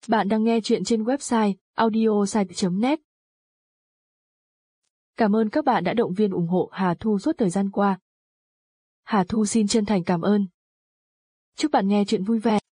Bạn đang nghe chuyện trên website audiosite.net. Cảm ơn các bạn đã động viên ủng hộ Hà Thu suốt thời gian qua. Hà Thu xin chân thành cảm ơn. Chúc bạn nghe chuyện vui vẻ.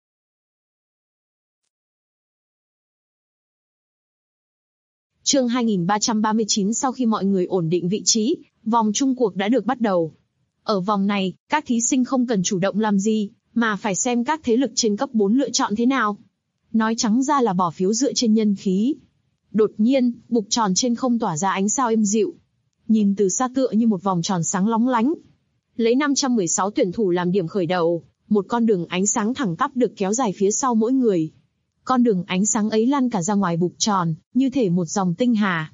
Chương 2339. Sau khi mọi người ổn định vị trí, vòng chung cuộc đã được bắt đầu. Ở vòng này, các thí sinh không cần chủ động làm gì, mà phải xem các thế lực trên cấp 4 lựa chọn thế nào. Nói trắng ra là bỏ phiếu dựa trên nhân khí. Đột nhiên, bục tròn trên không tỏa ra ánh sao êm dịu. Nhìn từ xa tựa như một vòng tròn sáng lóng lánh. Lấy 516 tuyển thủ làm điểm khởi đầu, một con đường ánh sáng thẳng tắp được kéo dài phía sau mỗi người. Con đường ánh sáng ấy lan cả ra ngoài bục tròn, như thể một dòng tinh hà.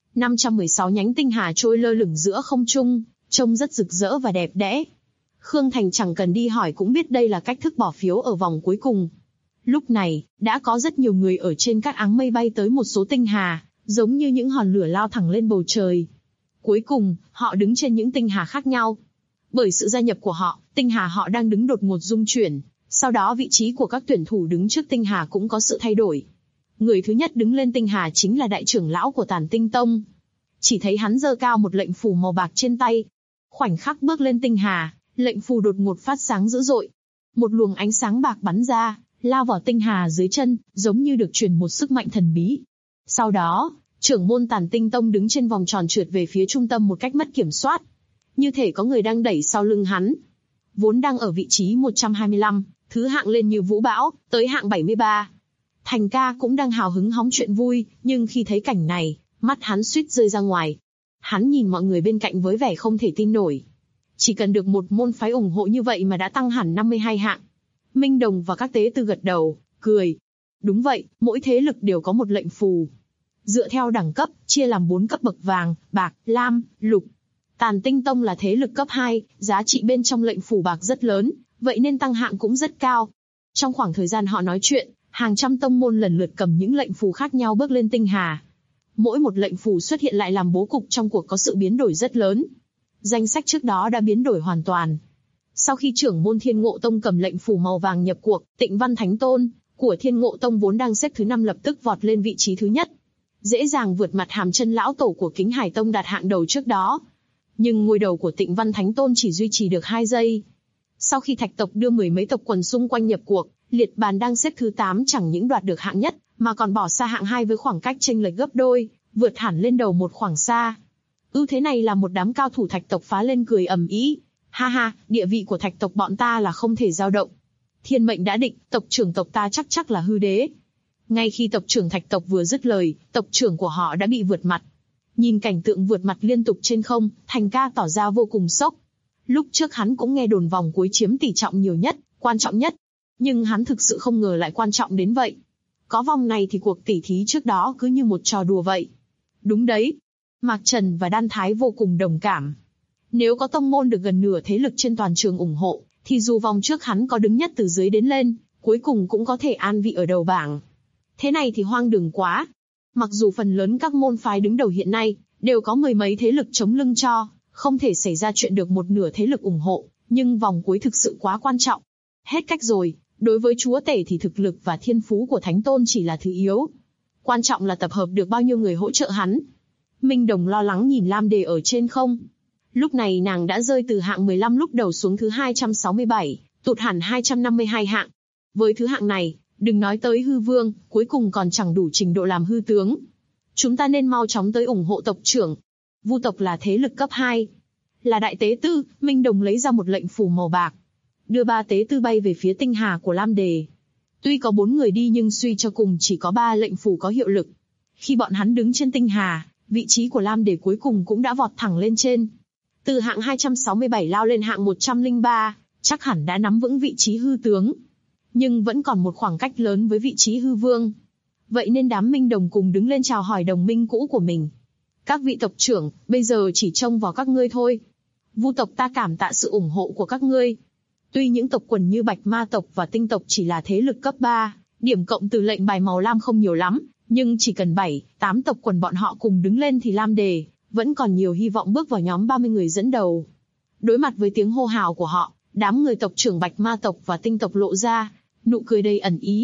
516 nhánh tinh hà trôi lơ lửng giữa không trung, trông rất rực rỡ và đẹp đẽ. Khương Thành chẳng cần đi hỏi cũng biết đây là cách thức bỏ phiếu ở vòng cuối cùng. Lúc này, đã có rất nhiều người ở trên các áng mây bay tới một số tinh hà, giống như những hòn lửa lao thẳng lên bầu trời. Cuối cùng, họ đứng trên những tinh hà khác nhau. Bởi sự gia nhập của họ, tinh hà họ đang đứng đột ngột rung chuyển, sau đó vị trí của các tuyển thủ đứng trước tinh hà cũng có sự thay đổi. Người thứ nhất đứng lên tinh hà chính là đại trưởng lão của Tản Tinh Tông. Chỉ thấy hắn giơ cao một lệnh phù màu bạc trên tay. Khoảnh khắc bước lên tinh hà, lệnh phù đột ngột phát sáng dữ dội. Một luồng ánh sáng bạc bắn ra, lao vào tinh hà dưới chân, giống như được truyền một sức mạnh thần bí. Sau đó, trưởng môn Tản Tinh Tông đứng trên vòng tròn trượt về phía trung tâm một cách mất kiểm soát. Như thể có người đang đẩy sau lưng hắn. Vốn đang ở vị trí 125, thứ hạng lên như vũ bão, tới hạng 73. Thành ca cũng đang hào hứng hóng chuyện vui, nhưng khi thấy cảnh này, mắt hắn suýt rơi ra ngoài. Hắn nhìn mọi người bên cạnh với vẻ không thể tin nổi. Chỉ cần được một môn phái ủng hộ như vậy mà đã tăng hẳn 52 hạng. Minh Đồng và các tế tư gật đầu, cười. Đúng vậy, mỗi thế lực đều có một lệnh phù. Dựa theo đẳng cấp, chia làm 4 cấp bậc: vàng, bạc, lam, lục. Tản Tinh Tông là thế lực cấp 2, giá trị bên trong lệnh phù bạc rất lớn, vậy nên tăng hạng cũng rất cao. Trong khoảng thời gian họ nói chuyện, hàng trăm tông môn lần lượt cầm những lệnh phù khác nhau bước lên tinh hà. Mỗi một lệnh phù xuất hiện lại làm bố cục trong cuộc có sự biến đổi rất lớn. Danh sách trước đó đã biến đổi hoàn toàn. Sau khi trưởng môn Thiên Ngộ Tông cầm lệnh phù màu vàng nhập cuộc, Tịnh Văn Thánh Tôn của Thiên Ngộ Tông vốn đang xếp thứ 5 lập tức vọt lên vị trí thứ nhất, dễ dàng vượt mặt Hàm Chân lão tổ của Kính Hải Tông đạt hạng đầu trước đó. Nhưng ngôi đầu của Tịnh Văn Thánh Tôn chỉ duy trì được 2 giây. Sau khi Thạch tộc đưa 10 mấy tộc quần xung quanh nhập cuộc, Liệt Bàn đang xếp thứ 8 chẳng những đoạt được hạng nhất, mà còn bỏ xa hạng 2 với khoảng cách chênh lệch gấp đôi, vượt hẳn lên đầu một khoảng xa. Ưu thế này là một đám cao thủ Thạch tộc phá lên cười ầm ĩ. Ha ha, địa vị của Thạch tộc bọn ta là không thể dao động. Thiên mệnh đã định, tộc trưởng tộc ta chắc là hư đế. Ngay khi tộc trưởng Thạch tộc vừa dứt lời, tộc trưởng của họ đã bị vượt mặt. Nhìn cảnh tượng vượt mặt liên tục trên không, Thành ca tỏ ra vô cùng sốc. Lúc trước hắn cũng nghe đồn vòng cuối chiếm tỷ trọng nhiều nhất, quan trọng nhất. Nhưng hắn thực sự không ngờ lại quan trọng đến vậy. Có vòng này thì cuộc tỉ thí trước đó cứ như một trò đùa vậy. Đúng đấy. Mạc Trần và Đan Thái vô cùng đồng cảm. Nếu có tông môn được gần nửa thế lực trên toàn trường ủng hộ, thì dù vòng trước hắn có đứng nhất từ dưới đến lên, cuối cùng cũng có thể an vị ở đầu bảng. Thế này thì hoang đường quá. Mặc dù phần lớn các môn phái đứng đầu hiện nay đều có 10 mấy thế lực chống lưng cho, không thể xảy ra chuyện được một nửa thế lực ủng hộ, nhưng vòng cuối thực sự quá quan trọng. Hết cách rồi, đối với chúa tể thì thực lực và thiên phú của Thánh Tôn chỉ là thứ yếu. Quan trọng là tập hợp được bao nhiêu người hỗ trợ hắn. Minh Đồng lo lắng nhìn Lam Đề ở trên không. Lúc này nàng đã rơi từ hạng 15 lúc đầu xuống thứ 267, tụt hẳn 252 hạng. Với thứ hạng này, đừng nói tới hư vương, cuối cùng còn chẳng đủ trình độ làm hư tướng. Chúng ta nên mau chóng tới ủng hộ tộc trưởng. Vu tộc là thế lực cấp 2. Là đại tế tư, Minh Đồng lấy ra một lệnh phù màu bạc. Đưa 3 tế tư bay về phía tinh hà của Lam Đề. Tuy có 4 người đi nhưng suy cho cùng chỉ có 3 lệnh phù có hiệu lực. Khi bọn hắn đứng trên tinh hà, vị trí của Lam Đề cuối cùng cũng đã vọt thẳng lên trên. Từ hạng 267 lao lên hạng 103, chắc hẳn đã nắm vững vị trí hư tướng. Nhưng vẫn còn một khoảng cách lớn với vị trí hư vương. Vậy nên đám Minh Đồng cùng đứng lên chào hỏi đồng minh cũ của mình. Các vị tộc trưởng, bây giờ chỉ trông vào các ngươi thôi. Vu tộc ta cảm tạ sự ủng hộ của các ngươi. Tuy những tộc quần như Bạch Ma tộc và Tinh tộc chỉ là thế lực cấp 3, điểm cộng từ lệnh bài màu lam không nhiều lắm, nhưng chỉ cần 7, 8 tộc quần bọn họ cùng đứng lên thì Lam Đề vẫn còn nhiều hy vọng bước vào nhóm 30 người dẫn đầu. Đối mặt với tiếng hô hào của họ, đám người tộc trưởng Bạch Ma tộc và Tinh tộc lộ ra nụ cười đầy ẩn ý.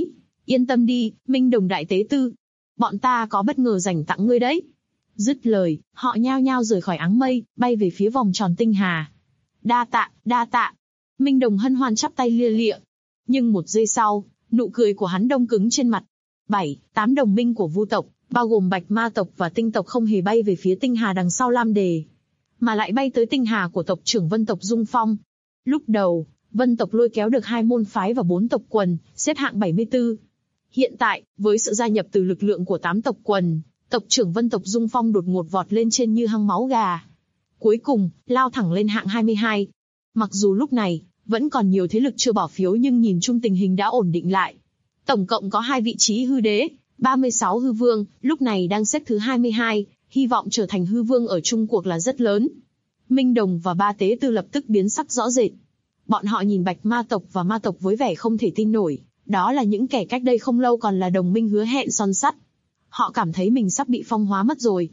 Yên tâm đi, Minh Đồng đại tế tư. Bọn ta có bất ngờ dành tặng ngươi đấy. Dứt lời, họ nhao nhao rời khỏi áng mây, bay về phía vòng tròn tinh hà. Đa tạ, đa tạ. Minh Đồng hân hoan chắp tay lia lịa. Nhưng một giây sau, nụ cười của hắn đông cứng trên mặt. 7-8 đồng minh của Vu tộc, bao gồm Bạch Ma tộc và Tinh tộc không hề bay về phía tinh hà đằng sau Lam Đề, mà lại bay tới tinh hà của tộc trưởng Vân tộc Dung Phong. Lúc đầu, Vân tộc lôi kéo được 2 môn phái và 4 tộc quần, xếp hạng 74. Hiện tại, với sự gia nhập từ lực lượng của 8 tộc quần, tộc trưởng Vân tộc Dung Phong đột ngột vọt lên trên như hăng máu gà. Cuối cùng, lao thẳng lên hạng 22. Mặc dù lúc này, vẫn còn nhiều thế lực chưa bỏ phiếu nhưng nhìn chung tình hình đã ổn định lại. Tổng cộng có 2 vị trí hư đế, 36 hư vương, lúc này đang xếp thứ 22, hy vọng trở thành hư vương ở chung cuộc là rất lớn. Minh Đồng và 3 tế tư lập tức biến sắc rõ rệt. Bọn họ nhìn Bạch Ma tộc và Ma tộc với vẻ không thể tin nổi, đó là những kẻ cách đây không lâu còn là đồng minh hứa hẹn son sắt. Họ cảm thấy mình sắp bị phong hóa mất rồi.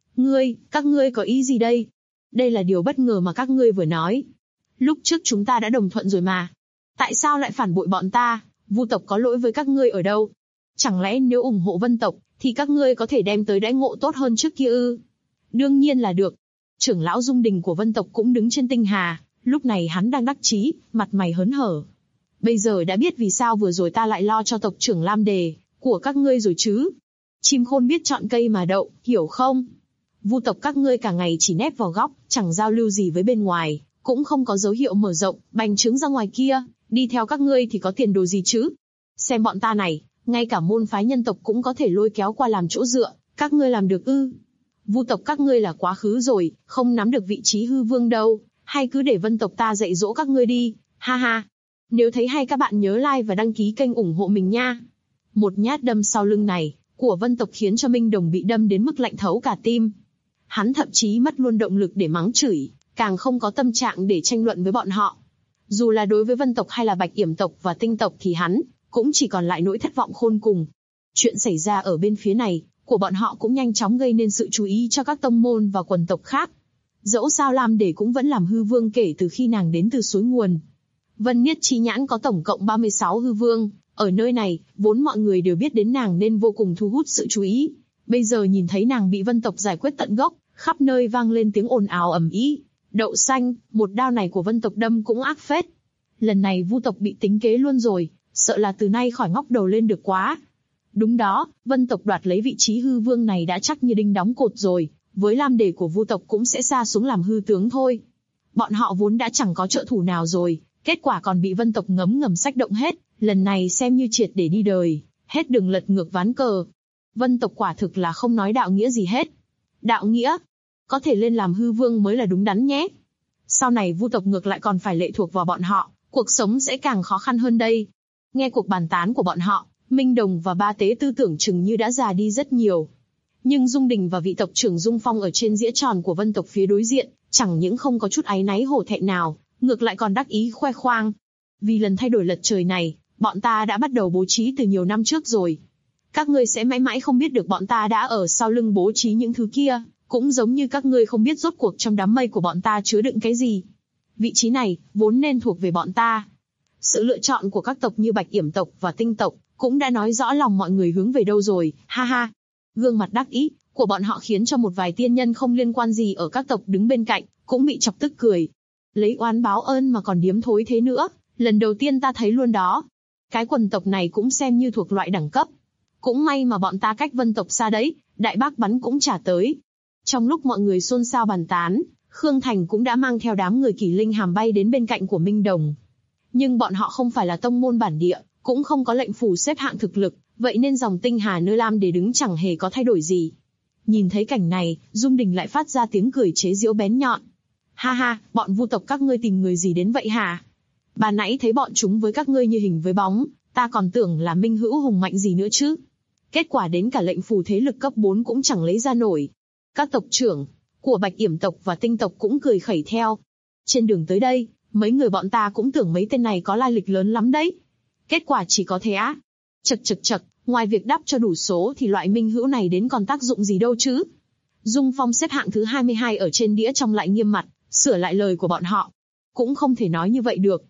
Các ngươi có ý gì đây? Đây là điều bất ngờ mà các ngươi vừa nói. Lúc trước chúng ta đã đồng thuận rồi mà. Tại sao lại phản bội bọn ta? Vu tộc có lỗi với các ngươi ở đâu? Chẳng lẽ nếu ủng hộ Vân tộc, thì các ngươi có thể đem tới đãi ngộ tốt hơn trước kia ư? Đương nhiên là được. Trưởng lão Dung Đình của Vân tộc cũng đứng trên tinh hà, lúc này hắn đang đắc chí, mặt mày hớn hở. Bây giờ đã biết vì sao vừa rồi ta lại lo cho tộc trưởng Lam Đề của các ngươi rồi chứ? Chim khôn biết chọn cây mà đậu, hiểu không? Vu tộc các ngươi cả ngày chỉ nép vào góc, chẳng giao lưu gì với bên ngoài, cũng không có dấu hiệu mở rộng, bành trướng ra ngoài kia, đi theo các ngươi thì có tiền đồ gì chứ? Xem bọn ta này, ngay cả môn phái nhân tộc cũng có thể lôi kéo qua làm chỗ dựa, các ngươi làm được ư? Vu tộc các ngươi là quá khứ rồi, không nắm được vị trí hư vương đâu, hay cứ để Vân tộc ta dạy dỗ các ngươi đi, ha ha. Nếu thấy hay các bạn nhớ like và đăng ký kênh ủng hộ mình nha. Một nhát đâm sau lưng này của Vân tộc khiến cho Minh Đồng bị đâm đến mức lạnh thấu cả tim. Hắn thậm chí mất luôn động lực để mắng chửi, càng không có tâm trạng để tranh luận với bọn họ. Dù là đối với Vân tộc hay là Bạch Yểm tộc và Tinh tộc thì hắn cũng chỉ còn lại nỗi thất vọng khôn cùng. Chuyện xảy ra ở bên phía này của bọn họ cũng nhanh chóng gây nên sự chú ý cho các tông môn và quần tộc khác. Dẫu sao Lam Đề cũng vẫn làm hư vương kể từ khi nàng đến từ suối nguồn. Vân Niết Chi Nhãn có tổng cộng 36 hư vương, ở nơi này, vốn mọi người đều biết đến nàng nên vô cùng thu hút sự chú ý. Bây giờ nhìn thấy nàng bị Vân tộc giải quyết tận gốc, khắp nơi vang lên tiếng ồn ào ầm ĩ. Đậu xanh, một đao này của Vân tộc đâm cũng ác phết. Lần này Vu tộc bị tính kế luôn rồi, sợ là từ nay khỏi ngóc đầu lên được quá. Đúng đó, Vân tộc đoạt lấy vị trí hư vương này đã chắc như đinh đóng cột rồi, với Lam Đề của Vu tộc cũng sẽ sa xuống làm hư tướng thôi. Bọn họ vốn đã chẳng có trợ thủ nào rồi, kết quả còn bị Vân tộc ngấm xách động hết, lần này xem như triệt để đi đời, hết đường lật ngược ván cờ. Vân tộc quả thực là không nói đạo nghĩa gì hết. Đạo nghĩa? Có thể lên làm hư vương mới là đúng đắn nhé. Sau này Vu tộc ngược lại còn phải lệ thuộc vào bọn họ, cuộc sống sẽ càng khó khăn hơn đây. Nghe cuộc bàn tán của bọn họ, Minh Đồng và 3 tế tư tưởng chừng như đã già đi rất nhiều. Nhưng Dung Đình và vị tộc trưởng Dung Phong ở trên dĩa tròn của Vân tộc phía đối diện, chẳng những không có chút áy náy hổ thẹn nào, ngược lại còn đắc ý khoe khoang. Vì lần thay đổi lật trời này, bọn ta đã bắt đầu bố trí từ nhiều năm trước rồi. Các ngươi sẽ mãi mãi không biết được bọn ta đã ở sau lưng bố trí những thứ kia, cũng giống như các ngươi không biết rốt cuộc trong đám mây của bọn ta chứa đựng cái gì. Vị trí này, vốn nên thuộc về bọn ta. Sự lựa chọn của các tộc như Bạch Yểm tộc và Tinh tộc, cũng đã nói rõ lòng mọi người hướng về đâu rồi, ha ha. Gương mặt đắc ý của bọn họ khiến cho một vài tiên nhân không liên quan gì ở các tộc đứng bên cạnh, cũng bị chọc tức cười. Lấy oán báo ơn mà còn điếm thối thế nữa, lần đầu tiên ta thấy luôn đó. Cái quần tộc này cũng xem như thuộc loại đẳng cấp. Cũng may mà bọn ta cách Vân tộc xa đấy, đại bác bắn cũng chả tới. Trong lúc mọi người xôn xao bàn tán, Khương Thành cũng đã mang theo đám người Kỷ Linh Hàm bay đến bên cạnh của Minh Đồng. Nhưng bọn họ không phải là tông môn bản địa, cũng không có lệnh phủ xếp hạng thực lực, vậy nên dòng tinh hà nơi Lam Đề đứng chẳng hề có thay đổi gì. Nhìn thấy cảnh này, Dung Đình lại phát ra tiếng cười chế giễu bén nhọn. Ha ha, bọn Vu tộc các ngươi tìm người gì đến vậy hả? Bà nãy thấy bọn chúng với các ngươi như hình với bóng, ta còn tưởng là minh hữu hùng mạnh gì nữa chứ. Kết quả đến cả lệnh phù thế lực cấp 4 cũng chẳng lấy ra nổi. Các tộc trưởng của Bạch Yểm tộc và Tinh tộc cũng cười khẩy theo. Trên đường tới đây, mấy người bọn ta cũng tưởng mấy tên này có lai lịch lớn lắm đấy. Kết quả chỉ có thế á. Chật, ngoài việc đắp cho đủ số thì loại minh hữu này đến còn tác dụng gì đâu chứ. Dung Phong xếp hạng thứ 22 ở trên đĩa trong lại nghiêm mặt, sửa lại lời của bọn họ. Cũng không thể nói như vậy được.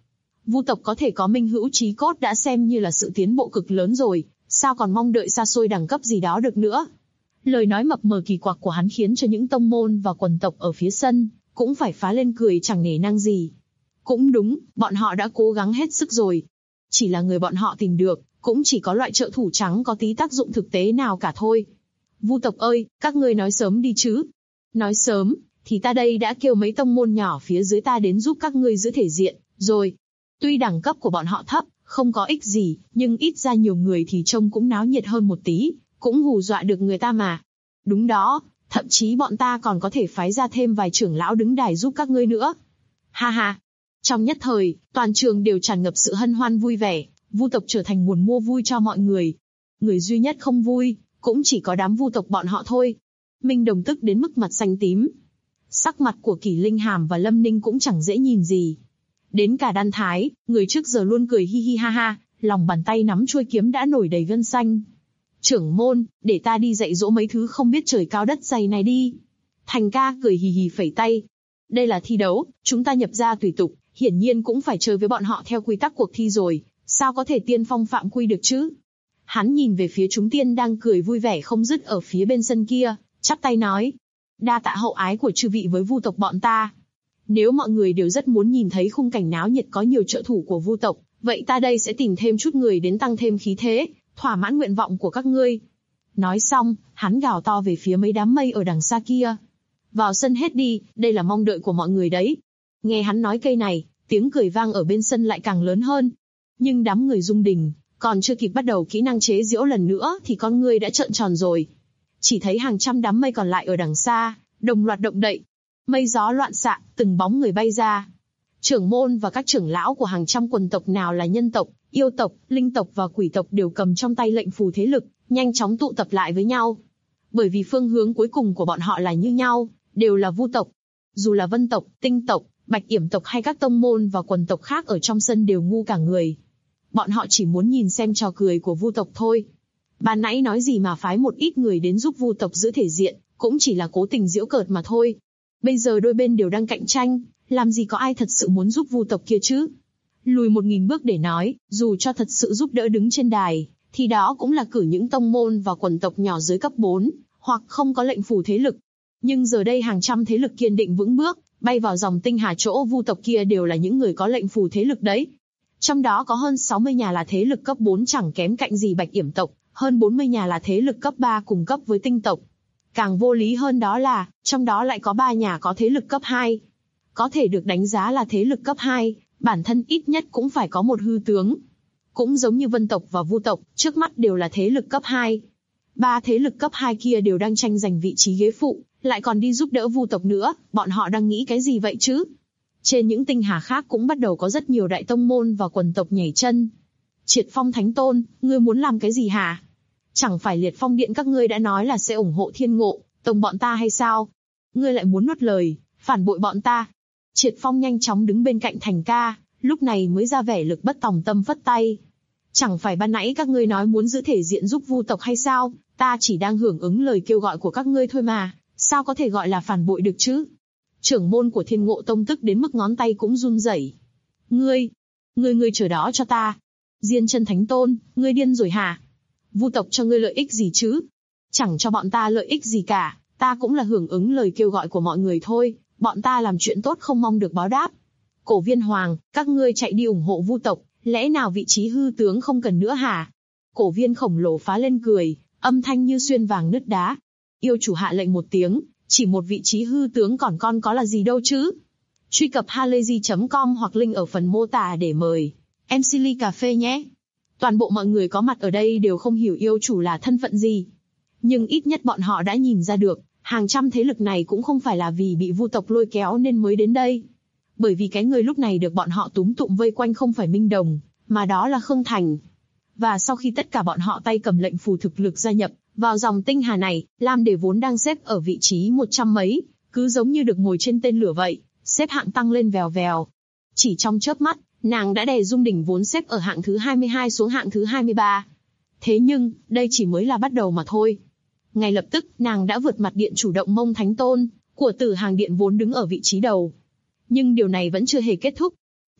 Vu tộc có thể có minh hữu chí cốt đã xem như là sự tiến bộ cực lớn rồi, sao còn mong đợi xa xôi đẳng cấp gì đó được nữa. Lời nói mập mờ kỳ quặc của hắn khiến cho những tông môn và quần tộc ở phía sân cũng phải phá lên cười chẳng nể nang gì. Cũng đúng, bọn họ đã cố gắng hết sức rồi. Chỉ là người bọn họ tìm được, cũng chỉ có loại trợ thủ trắng có tí tác dụng thực tế nào cả thôi. Vu tộc ơi, các ngươi nói sớm đi chứ. Nói sớm, thì ta đây đã kêu mấy tông môn nhỏ phía dưới ta đến giúp các ngươi giữ thể diện, rồi. Tuy đẳng cấp của bọn họ thấp, không có ích gì, nhưng ít ra nhiều người thì trông cũng náo nhiệt hơn một tí, cũng hù dọa được người ta mà. Đúng đó, thậm chí bọn ta còn có thể phái ra thêm vài trưởng lão đứng đài giúp các ngươi nữa. Ha ha. Trong nhất thời, toàn trường đều tràn ngập sự hân hoan vui vẻ, Vu tộc trở thành nguồn mua vui cho mọi người. Người duy nhất không vui, cũng chỉ có đám Vu tộc bọn họ thôi. Minh Đồng tức đến mức mặt xanh tím. Sắc mặt của Kỷ Linh Hàm và Lâm Ninh cũng chẳng dễ nhìn gì. Đến cả Đan Thái, người trước giờ luôn cười hi hi ha ha, lòng bàn tay nắm chuôi kiếm đã nổi đầy gân xanh. Trưởng môn, để ta đi dạy dỗ mấy thứ không biết trời cao đất dày này đi. Thành ca cười hì hì phẩy tay. Đây là thi đấu, chúng ta nhập ra tùy tục, hiển nhiên cũng phải chơi với bọn họ theo quy tắc cuộc thi rồi, sao có thể tiên phong phạm quy được chứ? Hắn nhìn về phía chúng tiên đang cười vui vẻ không dứt ở phía bên sân kia, chắp tay nói. Đa tạ hậu ái của chư vị với Vu tộc bọn ta. Nếu mọi người đều rất muốn nhìn thấy khung cảnh náo nhiệt có nhiều trợ thủ của Vu tộc, vậy ta đây sẽ tìm thêm chút người đến tăng thêm khí thế, thỏa mãn nguyện vọng của các ngươi. Nói xong, hắn gào to về phía mấy đám mây ở đằng xa kia. Vào sân hết đi, đây là mong đợi của mọi người đấy. Nghe hắn nói cây này, tiếng cười vang ở bên sân lại càng lớn hơn. Nhưng đám người Dung Đình, còn chưa kịp bắt đầu kỹ năng chế giễu lần nữa thì con ngươi đã trợn tròn rồi. Chỉ thấy hàng trăm đám mây còn lại ở đằng xa, đồng loạt động đậy. Mây gió loạn xạ, từng bóng người bay ra. Trưởng môn và các trưởng lão của hàng trăm quần tộc nào là nhân tộc, yêu tộc, linh tộc và quỷ tộc đều cầm trong tay lệnh phù thế lực, nhanh chóng tụ tập lại với nhau. Bởi vì phương hướng cuối cùng của bọn họ là như nhau, đều là Vu tộc. Dù là Vân tộc, Tinh tộc, Bạch Yểm tộc hay các tông môn và quần tộc khác ở trong sân đều ngu cả người. Bọn họ chỉ muốn nhìn xem trò cười của Vu tộc thôi. Ban nãy nói gì mà phái một ít người đến giúp Vu tộc giữ thể diện, cũng chỉ là cố tình giễu cợt mà thôi. Bây giờ đôi bên đều đang cạnh tranh, làm gì có ai thật sự muốn giúp Vu tộc kia chứ? Lùi 1000 bước để nói, dù cho thật sự giúp đỡ đứng trên đài, thì đó cũng là cử những tông môn và quần tộc nhỏ dưới cấp 4, hoặc không có lệnh phù thế lực. Nhưng giờ đây hàng trăm thế lực kiên định vững bước, bay vào dòng tinh hà chỗ Vu tộc kia đều là những người có lệnh phù thế lực đấy. Trong đó có hơn 60 nhà là thế lực cấp 4 chẳng kém cạnh gì Bạch Yểm tộc, hơn 40 nhà là thế lực cấp 3 cùng cấp với Tinh tộc. Càng vô lý hơn đó là, trong đó lại có 3 nhà có thế lực cấp 2. Có thể được đánh giá là thế lực cấp 2, bản thân ít nhất cũng phải có một hư tướng. Cũng giống như Vân tộc và Vu tộc, trước mắt đều là thế lực cấp 2. 3 thế lực cấp 2 kia đều đang tranh giành vị trí ghế phụ, lại còn đi giúp đỡ Vu tộc nữa, bọn họ đang nghĩ cái gì vậy chứ? Trên những tinh hà khác cũng bắt đầu có rất nhiều đại tông môn và quần tộc nhảy chân. Triệt Phong Thánh Tôn, ngươi muốn làm cái gì hả? Chẳng phải Liệt Phong Điện các ngươi đã nói là sẽ ủng hộ Thiên Ngộ, tông bọn ta hay sao? Ngươi lại muốn nuốt lời, phản bội bọn ta. Triệt Phong nhanh chóng đứng bên cạnh Thành ca, lúc này mới ra vẻ lực bất tòng tâm phất tay. Chẳng phải ban nãy các ngươi nói muốn giữ thể diện giúp Vu tộc hay sao? Ta chỉ đang hưởng ứng lời kêu gọi của các ngươi thôi mà, sao có thể gọi là phản bội được chứ? Trưởng môn của Thiên Ngộ Tông tức đến mức ngón tay cũng run rẩy. Ngươi chờ đó cho ta. Diên Chân Thánh Tôn, ngươi điên rồi hả? Vu tộc cho ngươi lợi ích gì chứ? Chẳng cho bọn ta lợi ích gì cả, ta cũng là hưởng ứng lời kêu gọi của mọi người thôi, bọn ta làm chuyện tốt không mong được báo đáp. Cổ Viên Hoàng, các ngươi chạy đi ủng hộ Vu tộc, lẽ nào vị trí hư tướng không cần nữa hả? Cổ Viên khổng lồ phá lên cười, âm thanh như xuyên vàng nứt đá. Yêu chủ hạ lệnh một tiếng, chỉ một vị trí hư tướng còn con có là gì đâu chứ? Truy cập halayzi.com hoặc link ở phần mô tả để mời MC Ly Cà Phê nhé. Toàn bộ mọi người có mặt ở đây đều không hiểu yêu chủ là thân phận gì. Nhưng ít nhất bọn họ đã nhìn ra được, hàng trăm thế lực này cũng không phải là vì bị Vu tộc lôi kéo nên mới đến đây. Bởi vì cái người lúc này được bọn họ túm tụm vây quanh không phải Minh Đồng, mà đó là Khương Thành. Và sau khi tất cả bọn họ tay cầm lệnh phù thực lực gia nhập vào dòng tinh hà này, Lam Đề vốn đang xếp ở vị trí 100 mấy, cứ giống như được ngồi trên tên lửa vậy, xếp hạng tăng lên vèo vèo. Chỉ trong chớp mắt, nàng đã đè Dung Đỉnh vốn xếp ở hạng thứ 22 xuống hạng thứ 23. Thế nhưng, đây chỉ mới là bắt đầu mà thôi. Ngay lập tức, nàng đã vượt mặt điện chủ động Mông Thánh Tôn, của Tử Hàng Điện vốn đứng ở vị trí đầu. Nhưng điều này vẫn chưa hề kết thúc.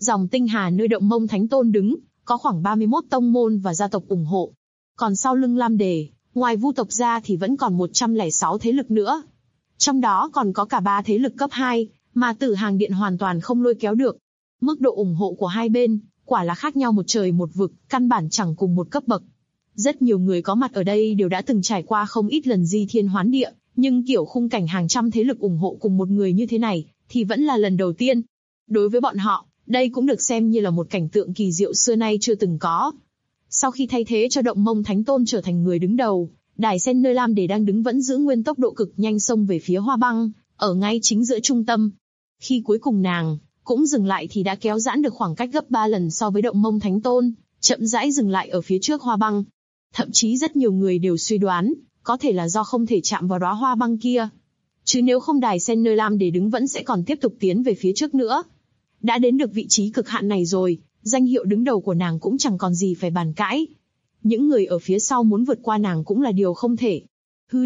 Dòng tinh hà nơi Động Mông Thánh Tôn đứng, có khoảng 31 tông môn và gia tộc ủng hộ. Còn sau lưng Lam Đề, ngoài Vu tộc ra thì vẫn còn 106 thế lực nữa. Trong đó còn có cả 3 thế lực cấp 2, mà Tử Hàng Điện hoàn toàn không lôi kéo được. Mức độ ủng hộ của hai bên, quả là khác nhau một trời một vực, căn bản chẳng cùng một cấp bậc. Rất nhiều người có mặt ở đây đều đã từng trải qua không ít lần di thiên hoán địa, nhưng kiểu khung cảnh hàng trăm thế lực ủng hộ cùng một người như thế này, thì vẫn là lần đầu tiên. Đối với bọn họ, đây cũng được xem như là một cảnh tượng kỳ diệu xưa nay chưa từng có. Sau khi thay thế cho Động Mông Thánh Tôn trở thành người đứng đầu, đài sen nơi Lam Đề đang đứng vẫn giữ nguyên tốc độ cực nhanh xông về phía Hoa Băng, ở ngay chính giữa trung tâm. Khi cuối cùng nàng cũng dừng lại thì đã kéo giãn được khoảng cách gấp 3 lần so với Động Mông Thánh Tôn, chậm rãi dừng lại ở phía trước Hoa Băng. Thậm chí rất nhiều người đều suy đoán, có thể là do không thể chạm vào đóa hoa băng kia. Chứ nếu không đài sen nơi Lam Đề đứng vẫn sẽ còn tiếp tục tiến về phía trước nữa. Đã đến được vị trí cực hạn này rồi, danh hiệu đứng đầu của nàng cũng chẳng còn gì phải bàn cãi. Những người ở phía sau muốn vượt qua nàng cũng là điều không thể. Hư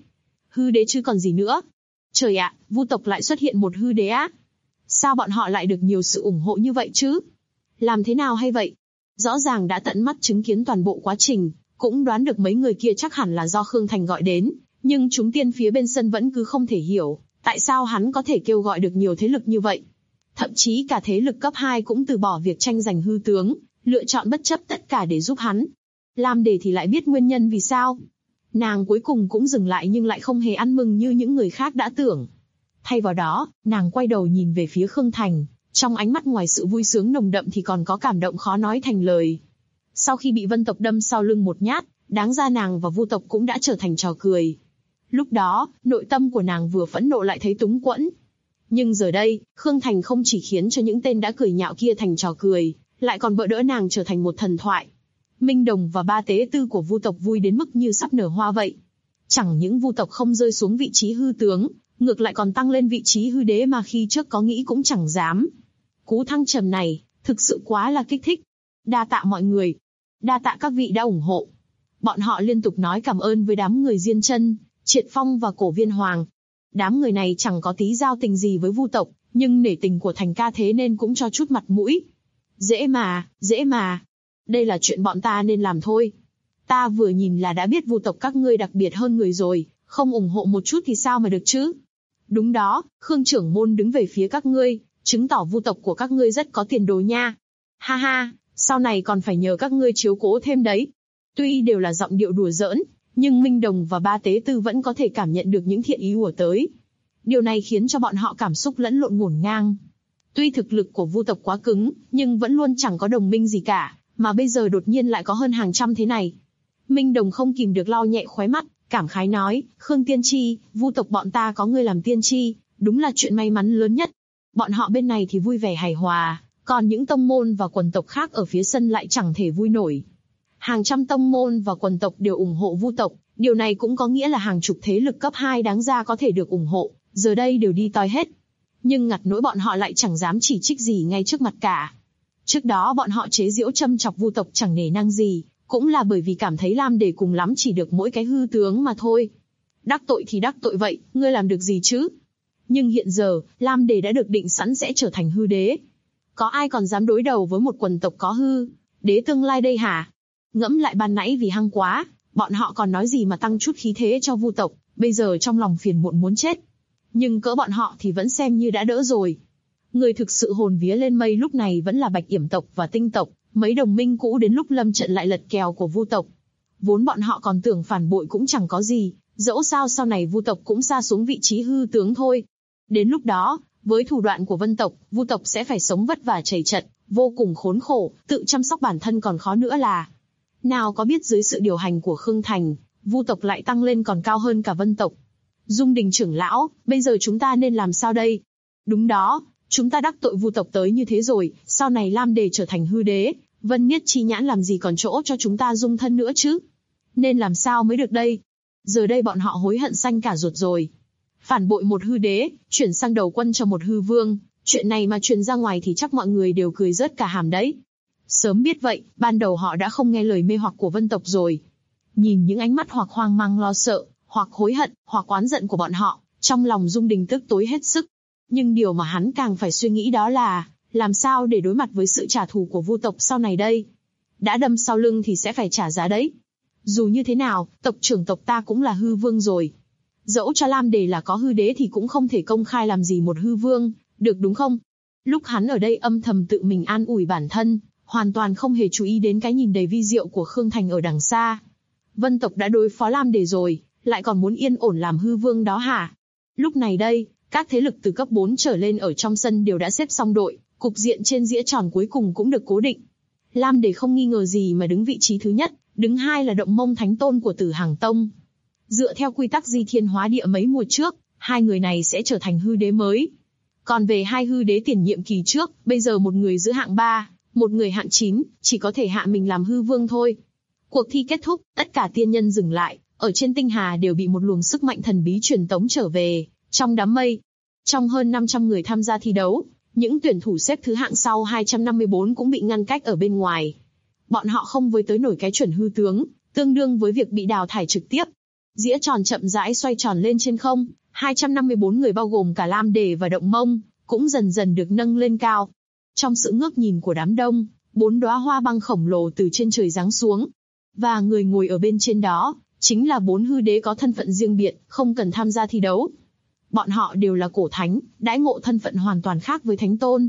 đế chứ còn gì nữa. Trời ạ, Vu tộc lại xuất hiện một hư đế á. Sao bọn họ lại được nhiều sự ủng hộ như vậy chứ? Làm thế nào hay vậy? Rõ ràng đã tận mắt chứng kiến toàn bộ quá trình, cũng đoán được mấy người kia chắc hẳn là do Khương Thành gọi đến, nhưng chúng tiên phía bên sân vẫn cứ không thể hiểu, tại sao hắn có thể kêu gọi được nhiều thế lực như vậy. Thậm chí cả thế lực cấp 2 cũng từ bỏ việc tranh giành hư tướng, lựa chọn bất chấp tất cả để giúp hắn. Lam Đề thì lại biết nguyên nhân vì sao. Nàng cuối cùng cũng dừng lại nhưng lại không hề ăn mừng như những người khác đã tưởng. Thay vào đó, nàng quay đầu nhìn về phía Khương Thành, trong ánh mắt ngoài sự vui sướng nồng đậm thì còn có cảm động khó nói thành lời. Sau khi bị Vân tộc đâm sau lưng một nhát, đáng ra nàng và Vu tộc cũng đã trở thành trò cười. Lúc đó, nội tâm của nàng vừa phẫn nộ lại thấy túng quẫn. Nhưng giờ đây, Khương Thành không chỉ khiến cho những tên đã cười nhạo kia thành trò cười, lại còn bỡ đỡ nàng trở thành một thần thoại. Minh Đồng và 3 tế tư của Vu tộc vui đến mức như sắp nở hoa vậy. Chẳng những Vu tộc không rơi xuống vị trí hư tướng, ngược lại còn tăng lên vị trí hư đế mà khi trước có nghĩ cũng chẳng dám. Cú thăng trầm này, thực sự quá là kích thích. Đa tạ mọi người. Đa tạ các vị đã ủng hộ. Bọn họ liên tục nói cảm ơn với đám người Diên Chân, Triệt Phong và Cổ Viên Hoàng. Đám người này chẳng có tí giao tình gì với Vu tộc, nhưng nể tình của Thành ca thế nên cũng cho chút mặt mũi. Dễ mà. Đây là chuyện bọn ta nên làm thôi. Ta vừa nhìn là đã biết Vu tộc các ngươi đặc biệt hơn người rồi, không ủng hộ một chút thì sao mà được chứ? Đúng đó, Khương trưởng môn đứng về phía các ngươi, chứng tỏ Vu tộc của các ngươi rất có tiền đồ nha. Ha ha, sau này còn phải nhờ các ngươi chiếu cố thêm đấy. Tuy đều là giọng điệu đùa giỡn, nhưng Minh Đồng và 3 tế tư vẫn có thể cảm nhận được những thiện ý ùa tới. Điều này khiến cho bọn họ cảm xúc lẫn lộn ngổn ngang. Tuy thực lực của Vu tộc quá cứng, nhưng vẫn luôn chẳng có đồng minh gì cả, mà bây giờ đột nhiên lại có hơn hàng trăm thế này. Minh Đồng không kìm được lau nhẹ khóe mắt, cảm khái nói, Khương tiên tri, Vu tộc bọn ta có ngươi làm tiên tri, đúng là chuyện may mắn lớn nhất. Bọn họ bên này thì vui vẻ hài hòa, còn những tông môn và quần tộc khác ở phía sân lại chẳng thể vui nổi. Hàng trăm tông môn và quần tộc đều ủng hộ Vu tộc, điều này cũng có nghĩa là hàng chục thế lực cấp 2 đáng ra có thể được ủng hộ, giờ đây đều đi toi hết. Nhưng ngặt nỗi bọn họ lại chẳng dám chỉ trích gì ngay trước mặt cả. Trước đó bọn họ chế giễu châm chọc Vu tộc chẳng nể nang gì, cũng là bởi vì cảm thấy Lam Đề cùng lắm chỉ được mỗi cái hư tướng mà thôi. Đắc tội thì đắc tội vậy, ngươi làm được gì chứ? Nhưng hiện giờ, Lam Đề đã được định sẵn sẽ trở thành hư đế. Có ai còn dám đối đầu với một quần tộc có hư đế tương lai đây hả? Ngẫm lại ban nãy vì hăng quá, bọn họ còn nói gì mà tăng chút khí thế cho Vu tộc, bây giờ trong lòng phiền muộn muốn chết. Nhưng cỡ bọn họ thì vẫn xem như đã đỡ rồi. Người thực sự hồn vía lên mây lúc này vẫn là Bạch Yểm tộc và Tinh tộc, mấy đồng minh cũ đến lúc lâm trận lại lật kèo của Vu tộc. Vốn bọn họ còn tưởng phản bội cũng chẳng có gì, dẫu sao sau này Vu tộc cũng sa xuống vị trí hư tướng thôi. Đến lúc đó, với thủ đoạn của Vân tộc, Vu tộc sẽ phải sống vất vả chầy chật, vô cùng khốn khổ, tự chăm sóc bản thân còn khó nữa là. Nào có biết dưới sự điều hành của Khương Thành, Vu tộc lại tăng lên còn cao hơn cả Vân tộc. Dung Đình trưởng lão, bây giờ chúng ta nên làm sao đây? Đúng đó, chúng ta đắc tội Vu tộc tới như thế rồi, sau này Lam Đề trở thành hư đế, Vân Niết Chi Nhãn làm gì còn chỗ cho chúng ta dung thân nữa chứ? Nên làm sao mới được đây? Giờ đây bọn họ hối hận xanh cả ruột rồi. Phản bội một hư đế, chuyển sang đầu quân cho một hư vương, chuyện này mà truyền ra ngoài thì chắc mọi người đều cười rớt cả hàm đấy. Sớm biết vậy, ban đầu họ đã không nghe lời mê hoặc của Vân tộc rồi. Nhìn những ánh mắt hoặc hoang mang lo sợ, hoặc hối hận, hoặc oán giận của bọn họ, trong lòng Dung Đình tức tối hết sức. Nhưng điều mà hắn càng phải suy nghĩ đó là, làm sao để đối mặt với sự trả thù của Vu tộc sau này đây? Đã đâm sau lưng thì sẽ phải trả giá đấy. Dù như thế nào, tộc trưởng tộc ta cũng là hư vương rồi. Dẫu cho Lam Đề là có hư đế thì cũng không thể công khai làm gì một hư vương, được đúng không? Lúc hắn ở đây âm thầm tự mình an ủi bản thân, hoàn toàn không hề chú ý đến cái nhìn đầy vi diệu của Khương Thành ở đằng xa. Vân tộc đã đối phó Lam Đề rồi, lại còn muốn yên ổn làm hư vương đó hả? Lúc này đây, các thế lực từ cấp 4 trở lên ở trong sân đều đã xếp xong đội, cục diện trên dĩa tròn cuối cùng cũng được cố định. Lam Đề không nghi ngờ gì mà đứng vị trí thứ nhất, đứng hai là Động Mông Thánh Tôn của Tử Hàng Tông. Dựa theo quy tắc di thiên hóa địa mấy mùa trước, hai người này sẽ trở thành hư đế mới. Còn về hai hư đế tiền nhiệm kỳ trước, bây giờ một người giữ hạng 3, một người hạng 9, chỉ có thể hạ mình làm hư vương thôi. Cuộc thi kết thúc, tất cả tiên nhân dừng lại, ở trên tinh hà đều bị một luồng sức mạnh thần bí truyền tống trở về, trong đám mây. Trong hơn 500 người tham gia thi đấu, những tuyển thủ xếp thứ hạng sau 254 cũng bị ngăn cách ở bên ngoài. Bọn họ không với tới nổi cái chuẩn hư tướng, tương đương với việc bị đào thải trực tiếp. Dĩa tròn chậm rãi xoay tròn lên trên không, 254 người bao gồm cả Lam Đề và Động Mông, cũng dần dần được nâng lên cao. Trong sự ngước nhìn của đám đông, 4 đóa hoa băng khổng lồ từ trên trời giáng xuống. Và người ngồi ở bên trên đó, chính là 4 hư đế có thân phận riêng biệt, không cần tham gia thi đấu. Bọn họ đều là cổ thánh, đãi ngộ thân phận hoàn toàn khác với thánh tôn.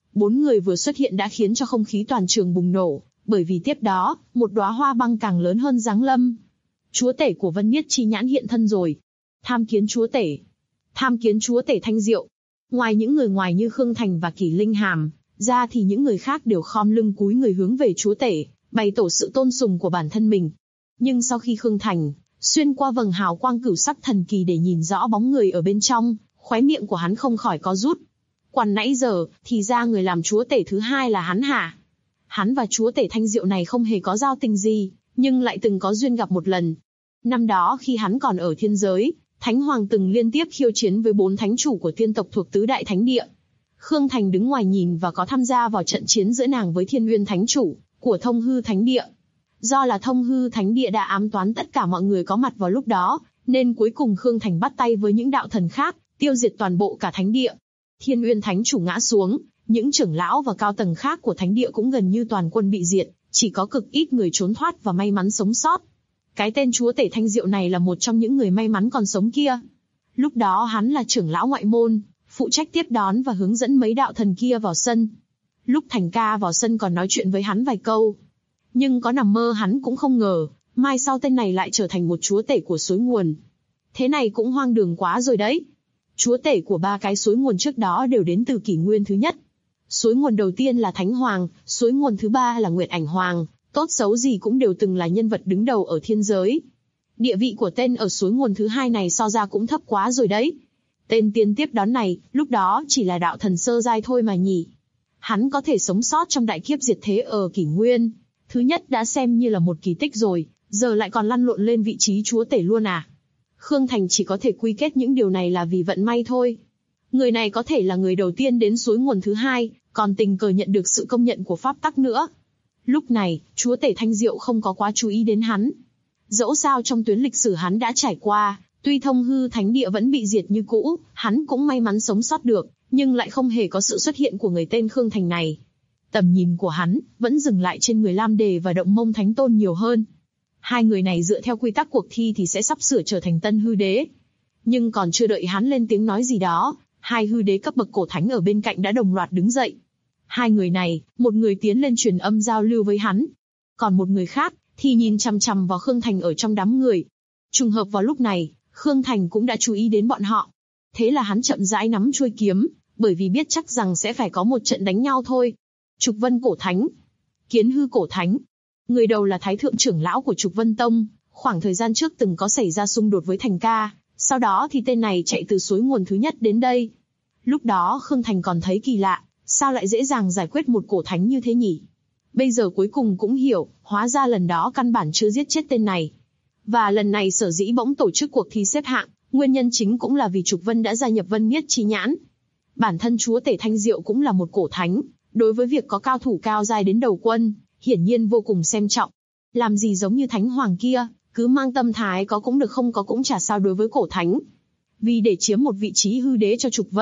4 người vừa xuất hiện đã khiến cho không khí toàn trường bùng nổ, bởi vì tiếp đó, một đóa hoa băng càng lớn hơn giáng lâm. Chúa tể của Vân Niết Chi Nhãn hiện thân rồi. Tham kiến chúa tể. Tham kiến chúa tể Thanh Diệu. Ngoài những người ngoài như Khương Thành và Kỷ Linh Hàm, ra thì những người khác đều khom lưng cúi người hướng về chúa tể, bày tỏ sự tôn sùng của bản thân mình. Nhưng sau khi Khương Thành xuyên qua vầng hào quang cửu sắc thần kỳ để nhìn rõ bóng người ở bên trong, khóe miệng của hắn không khỏi co rút. Quản nãy giờ, thì ra người làm chúa tể thứ hai là hắn hả? Hắn và chúa tể Thanh Diệu này không hề có giao tình gì, nhưng lại từng có duyên gặp một lần. Năm đó khi hắn còn ở thiên giới, Thánh Hoàng từng liên tiếp khiêu chiến với 4 thánh chủ của tiên tộc thuộc tứ đại thánh địa. Khương Thành đứng ngoài nhìn và có tham gia vào trận chiến giữa nàng với Thiên Uyên thánh chủ của Thông Hư Thánh Địa. Do là Thông Hư Thánh Địa đã ám toán tất cả mọi người có mặt vào lúc đó, nên cuối cùng Khương Thành bắt tay với những đạo thần khác, tiêu diệt toàn bộ cả thánh địa. Thiên Uyên thánh chủ ngã xuống, những trưởng lão và cao tầng khác của thánh địa cũng gần như toàn quân bị diệt, chỉ có cực ít người trốn thoát và may mắn sống sót. Cái tên chúa tể Thanh Diệu này là một trong những người may mắn còn sống kia. Lúc đó hắn là trưởng lão ngoại môn, phụ trách tiếp đón và hướng dẫn mấy đạo thần kia vào sân. Lúc Thành ca vào sân còn nói chuyện với hắn vài câu. Nhưng có nằm mơ hắn cũng không ngờ, mai sau tên này lại trở thành một chúa tể của suối nguồn. Thế này cũng hoang đường quá rồi đấy. Chúa tể của 3 cái suối nguồn trước đó đều đến từ kỷ nguyên thứ nhất. Suối nguồn đầu tiên là Thánh Hoàng, suối nguồn thứ 3 là Nguyệt Ảnh Hoàng, tốt xấu gì cũng đều từng là nhân vật đứng đầu ở thiên giới. Địa vị của tên ở suối nguồn thứ 2 này so ra cũng thấp quá rồi đấy. Tên tiên tiếp đón này, lúc đó chỉ là đạo thần sơ giai thôi mà nhỉ. Hắn có thể sống sót trong đại kiếp diệt thế ở kỷ nguyên. Thứ nhất đã xem như là một kỳ tích rồi, giờ lại còn lăn lộn lên vị trí chúa tể luôn à. Khương Thành chỉ có thể quy kết những điều này là vì vận may thôi. Người này có thể là người đầu tiên đến suối nguồn thứ 2, còn tình cờ nhận được sự công nhận của pháp tắc nữa. Lúc này, chúa tể Thanh Diệu không có quá chú ý đến hắn. Dẫu sao trong tuyến lịch sử hắn đã trải qua, tuy Thông Hư Thánh Địa vẫn bị diệt như cũ, hắn cũng may mắn sống sót được, nhưng lại không hề có sự xuất hiện của người tên Khương Thành này. Tầm nhìn của hắn vẫn dừng lại trên người Lam Đề và Động Mông Thánh Tôn nhiều hơn. Hai người này dựa theo quy tắc cuộc thi thì sẽ sắp sửa trở thành tân hư đế. Nhưng còn chưa đợi hắn lên tiếng nói gì đó, hai hư đế cấp bậc cổ thánh ở bên cạnh đã đồng loạt đứng dậy. Hai người này, một người tiến lên truyền âm giao lưu với hắn, còn một người khác thì nhìn chằm chằm vào Khương Thành ở trong đám người. Trùng hợp vào lúc này, Khương Thành cũng đã chú ý đến bọn họ. Thế là hắn chậm rãi nắm chuôi kiếm, bởi vì biết chắc rằng sẽ phải có một trận đánh nhau thôi. Trục Vân cổ thánh, Kiến Hư cổ thánh. Người đầu là Thái thượng trưởng lão của Trục Vân Tông, khoảng thời gian trước từng có xảy ra xung đột với Thành ca, sau đó thì tên này chạy từ suối nguồn thứ nhất đến đây. Lúc đó Khương Thành còn thấy kỳ lạ, sao lại dễ dàng giải quyết một cổ thánh như thế nhỉ? Bây giờ cuối cùng cũng hiểu, hóa ra lần đó căn bản chưa giết chết tên này. Và lần này sở dĩ bỗng tổ chức cuộc thi xếp hạng, nguyên nhân chính cũng là vì Trục Vân đã gia nhập Vân Niết Chi Nhãn. Bản thân chúa tể Thanh Diệu cũng là một cổ thánh, đối với việc có cao thủ cao giai đến đầu quân, hiển nhiên vô cùng xem trọng. Làm gì giống như Thánh Hoàng kia, cứ mang tâm thái có cũng được không có cũng chả sao đối với cổ thánh. Vì để chiếm một vị trí hư đế cho Trục Vân,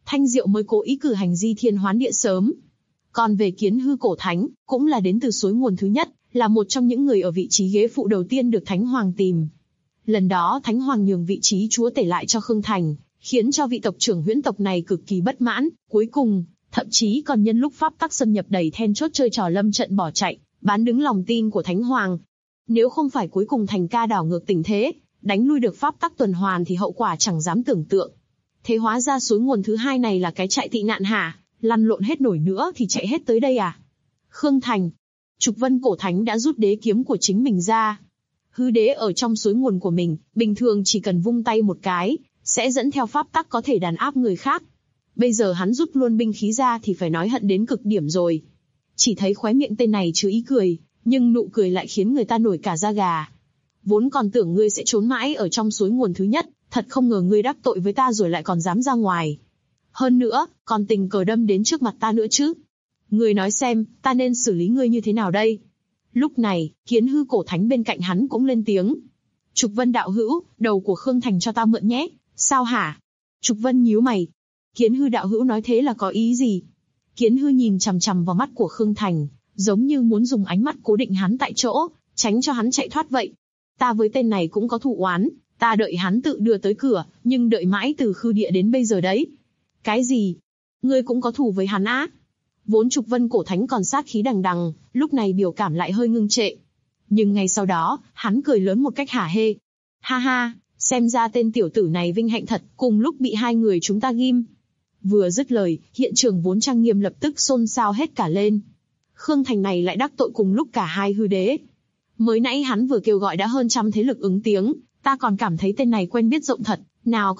Thanh Diệu mới cố ý cử hành di thiên hoán địa sớm. Còn về Kiến Hư cổ thánh, cũng là đến từ suối nguồn thứ nhất, là một trong những người ở vị trí ghế phụ đầu tiên được Thánh Hoàng tìm. Lần đó Thánh Hoàng nhường vị trí chúa tể lại cho Khương Thành, khiến cho vị tộc trưởng Huyễn tộc này cực kỳ bất mãn, cuối cùng, thậm chí còn nhân lúc pháp tắc xâm nhập đầy then chốt chơi trò lâm trận bỏ chạy, bán đứng lòng tin của Thánh Hoàng. Nếu không phải cuối cùng Thành ca đảo ngược tình thế, đánh lui được pháp tắc tuần hoàn thì hậu quả chẳng dám tưởng tượng. Thế hóa ra suối nguồn thứ hai này là cái trại tị nạn hả? Lăn lộn hết nổi nữa thì chạy hết tới đây à? Khương Thành. Trục Vân cổ thánh đã rút đế kiếm của chính mình ra. Hư đế ở trong suối nguồn của mình, bình thường chỉ cần vung tay một cái, sẽ dẫn theo pháp tắc có thể đàn áp người khác. Bây giờ hắn rút luôn binh khí ra thì phải nói hận đến cực điểm rồi. Chỉ thấy khóe miệng tên này chứa ý cười, nhưng nụ cười lại khiến người ta nổi cả da gà. Vốn còn tưởng ngươi sẽ trốn mãi ở trong suối nguồn thứ nhất, thật không ngờ ngươi đắc tội với ta rồi lại còn dám ra ngoài. Hơn nữa, còn tình cờ đâm đến trước mặt ta nữa chứ. Ngươi nói xem, ta nên xử lý ngươi như thế nào đây? Lúc này, Kiến Hư cổ thánh bên cạnh hắn cũng lên tiếng. Trục Vân đạo hữu, đầu của Khương Thành cho ta mượn nhé. Sao hả? Trục Vân nhíu mày. Kiến Hư đạo hữu nói thế là có ý gì? Kiến Hư nhìn chằm chằm vào mắt của Khương Thành, giống như muốn dùng ánh mắt cố định hắn tại chỗ, tránh cho hắn chạy thoát vậy. Ta với tên này cũng có thù oán, ta đợi hắn tự đưa tới cửa, nhưng đợi mãi từ Khư địa đến bây giờ đấy. Cái gì? Ngươi cũng có thù với hắn á? Vốn Trục Vân cổ thánh còn sát khí đằng đằng, lúc này biểu cảm lại hơi ngưng trệ. Nhưng ngay sau đó, hắn cười lớn một cách hả hê. Ha ha, xem ra tên tiểu tử này vinh hạnh thật, cùng lúc bị hai người chúng ta ghim. Vừa dứt lời, hiện trường vốn trang nghiêm lập tức xôn xao hết cả lên. Khương Thành này lại đắc tội cùng lúc cả hai hư đế. Mới nãy hắn vừa kêu gọi đã hơn trăm thế lực ứng tiếng, ta còn cảm thấy tên này quen biết rộng thật, nào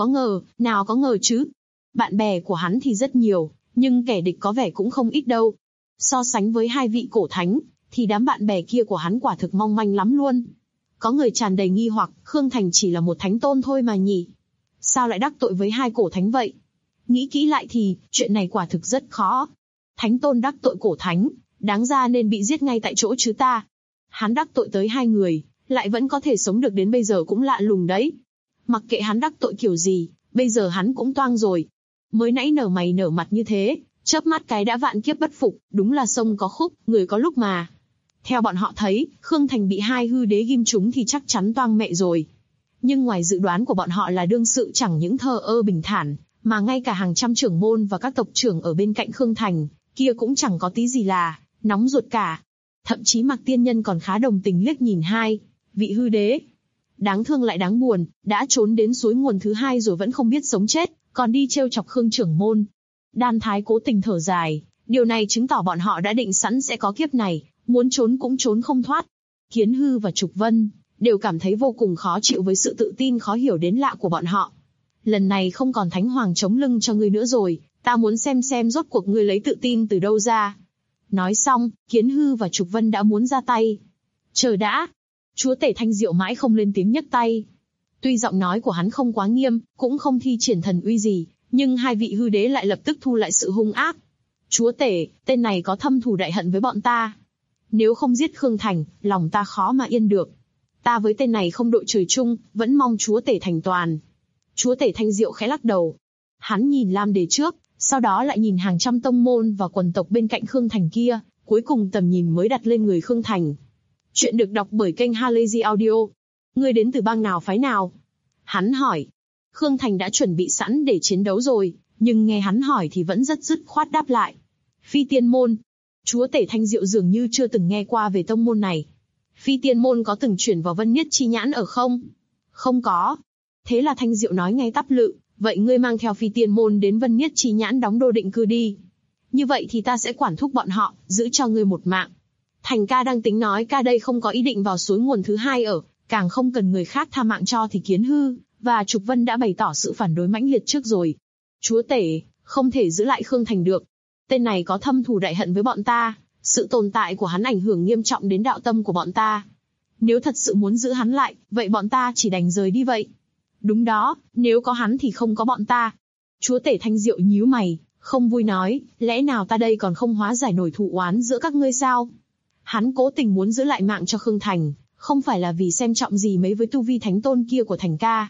có ngờ chứ. Bạn bè của hắn thì rất nhiều, nhưng kẻ địch có vẻ cũng không ít đâu. So sánh với hai vị cổ thánh, thì đám bạn bè kia của hắn quả thực mong manh lắm luôn. Có người tràn đầy nghi hoặc, Khương Thành chỉ là một thánh tôn thôi mà nhỉ? Sao lại đắc tội với hai cổ thánh vậy? Nghĩ kỹ lại thì, chuyện này quả thực rất khó. Thánh tôn đắc tội cổ thánh, đáng ra nên bị giết ngay tại chỗ chứ ta. Hắn đắc tội tới hai người, lại vẫn có thể sống được đến bây giờ cũng lạ lùng đấy. Mặc kệ hắn đắc tội kiểu gì, bây giờ hắn cũng toang rồi. Mới nãy nở mày nở mặt như thế, chớp mắt cái đã vạn kiếp bất phục, đúng là sông có khúc, người có lúc mà. Theo bọn họ thấy, Khương Thành bị hai hư đế ghim trúng thì chắc chắn toang mẹ rồi. Nhưng ngoài dự đoán của bọn họ là đương sự chẳng những thờ ơ bình thản, mà ngay cả hàng trăm trưởng môn và các tộc trưởng ở bên cạnh Khương Thành, kia cũng chẳng có tí gì là nóng ruột cả. Thậm chí Mạc Tiên Nhân còn khá đồng tình liếc nhìn hai vị hư đế. Đáng thương lại đáng buồn, đã trốn đến suối nguồn thứ hai rồi vẫn không biết sống chết, còn đi trêu chọc Khương trưởng môn. Đan Thái cố tình thở dài, điều này chứng tỏ bọn họ đã định sẵn sẽ có kiếp này, muốn trốn cũng trốn không thoát. Kiến Hư và Trục Vân đều cảm thấy vô cùng khó chịu với sự tự tin khó hiểu đến lạ của bọn họ. Lần này không còn Thánh Hoàng chống lưng cho ngươi nữa rồi, ta muốn xem rốt cuộc ngươi lấy tự tin từ đâu ra. Nói xong, Kiến Hư và Trục Vân đã muốn ra tay. Chờ đã. Chúa tể Thanh Diệu mãi không lên tiếng nhấc tay. Tuy giọng nói của hắn không quá nghiêm, cũng không thi triển thần uy gì, nhưng hai vị hư đế lại lập tức thu lại sự hung ác. Chúa tể, tên này có thâm thù đại hận với bọn ta. Nếu không giết Khương Thành, lòng ta khó mà yên được. Ta với tên này không đội trời chung, vẫn mong chúa tể thành toàn. Chúa tể Thanh Diệu khẽ lắc đầu. Hắn nhìn Lam Đế trước, sau đó lại nhìn hàng trăm tông môn và quần tộc bên cạnh Khương Thành kia, cuối cùng tầm nhìn mới đặt lên người Khương Thành. Chuyện được đọc bởi kênh Halazy Audio. Ngươi đến từ bang nào phái nào? Hắn hỏi. Khương Thành đã chuẩn bị sẵn để chiến đấu rồi, nhưng nghe hắn hỏi thì vẫn rất dứt khoát đáp lại. Phi Tiên môn. Chúa tể Thanh Diệu dường như chưa từng nghe qua về tông môn này. Phi Tiên môn có từng chuyển vào Vân Nhất Chi Nhãn ở không? Không có. Thế là Thanh Diệu nói ngay tắp lự, vậy ngươi mang theo Phi Tiên môn đến Vân Nhất Chi Nhãn đóng đô định cư đi. Như vậy thì ta sẽ quản thúc bọn họ, giữ cho ngươi một mạng. Thành ca đang tính nói ca đây không có ý định vào suối nguồn thứ hai ở, càng không cần người khác tha mạng cho thì Kiến Hư và Trục Vân đã bày tỏ sự phản đối mãnh liệt trước rồi. Chúa tể, không thể giữ lại Khương Thành được. Tên này có thâm thù đại hận với bọn ta, sự tồn tại của hắn ảnh hưởng nghiêm trọng đến đạo tâm của bọn ta. Nếu thật sự muốn giữ hắn lại, vậy bọn ta chỉ đành rời đi vậy. Đúng đó, nếu có hắn thì không có bọn ta. Chúa tể Thanh Diệu nhíu mày, không vui nói, lẽ nào ta đây còn không hóa giải nổi thù oán giữa các ngươi sao? Hắn cố tình muốn giữ lại mạng cho Khương Thành, không phải là vì xem trọng gì mấy với tu vi thánh tôn kia của Thành ca,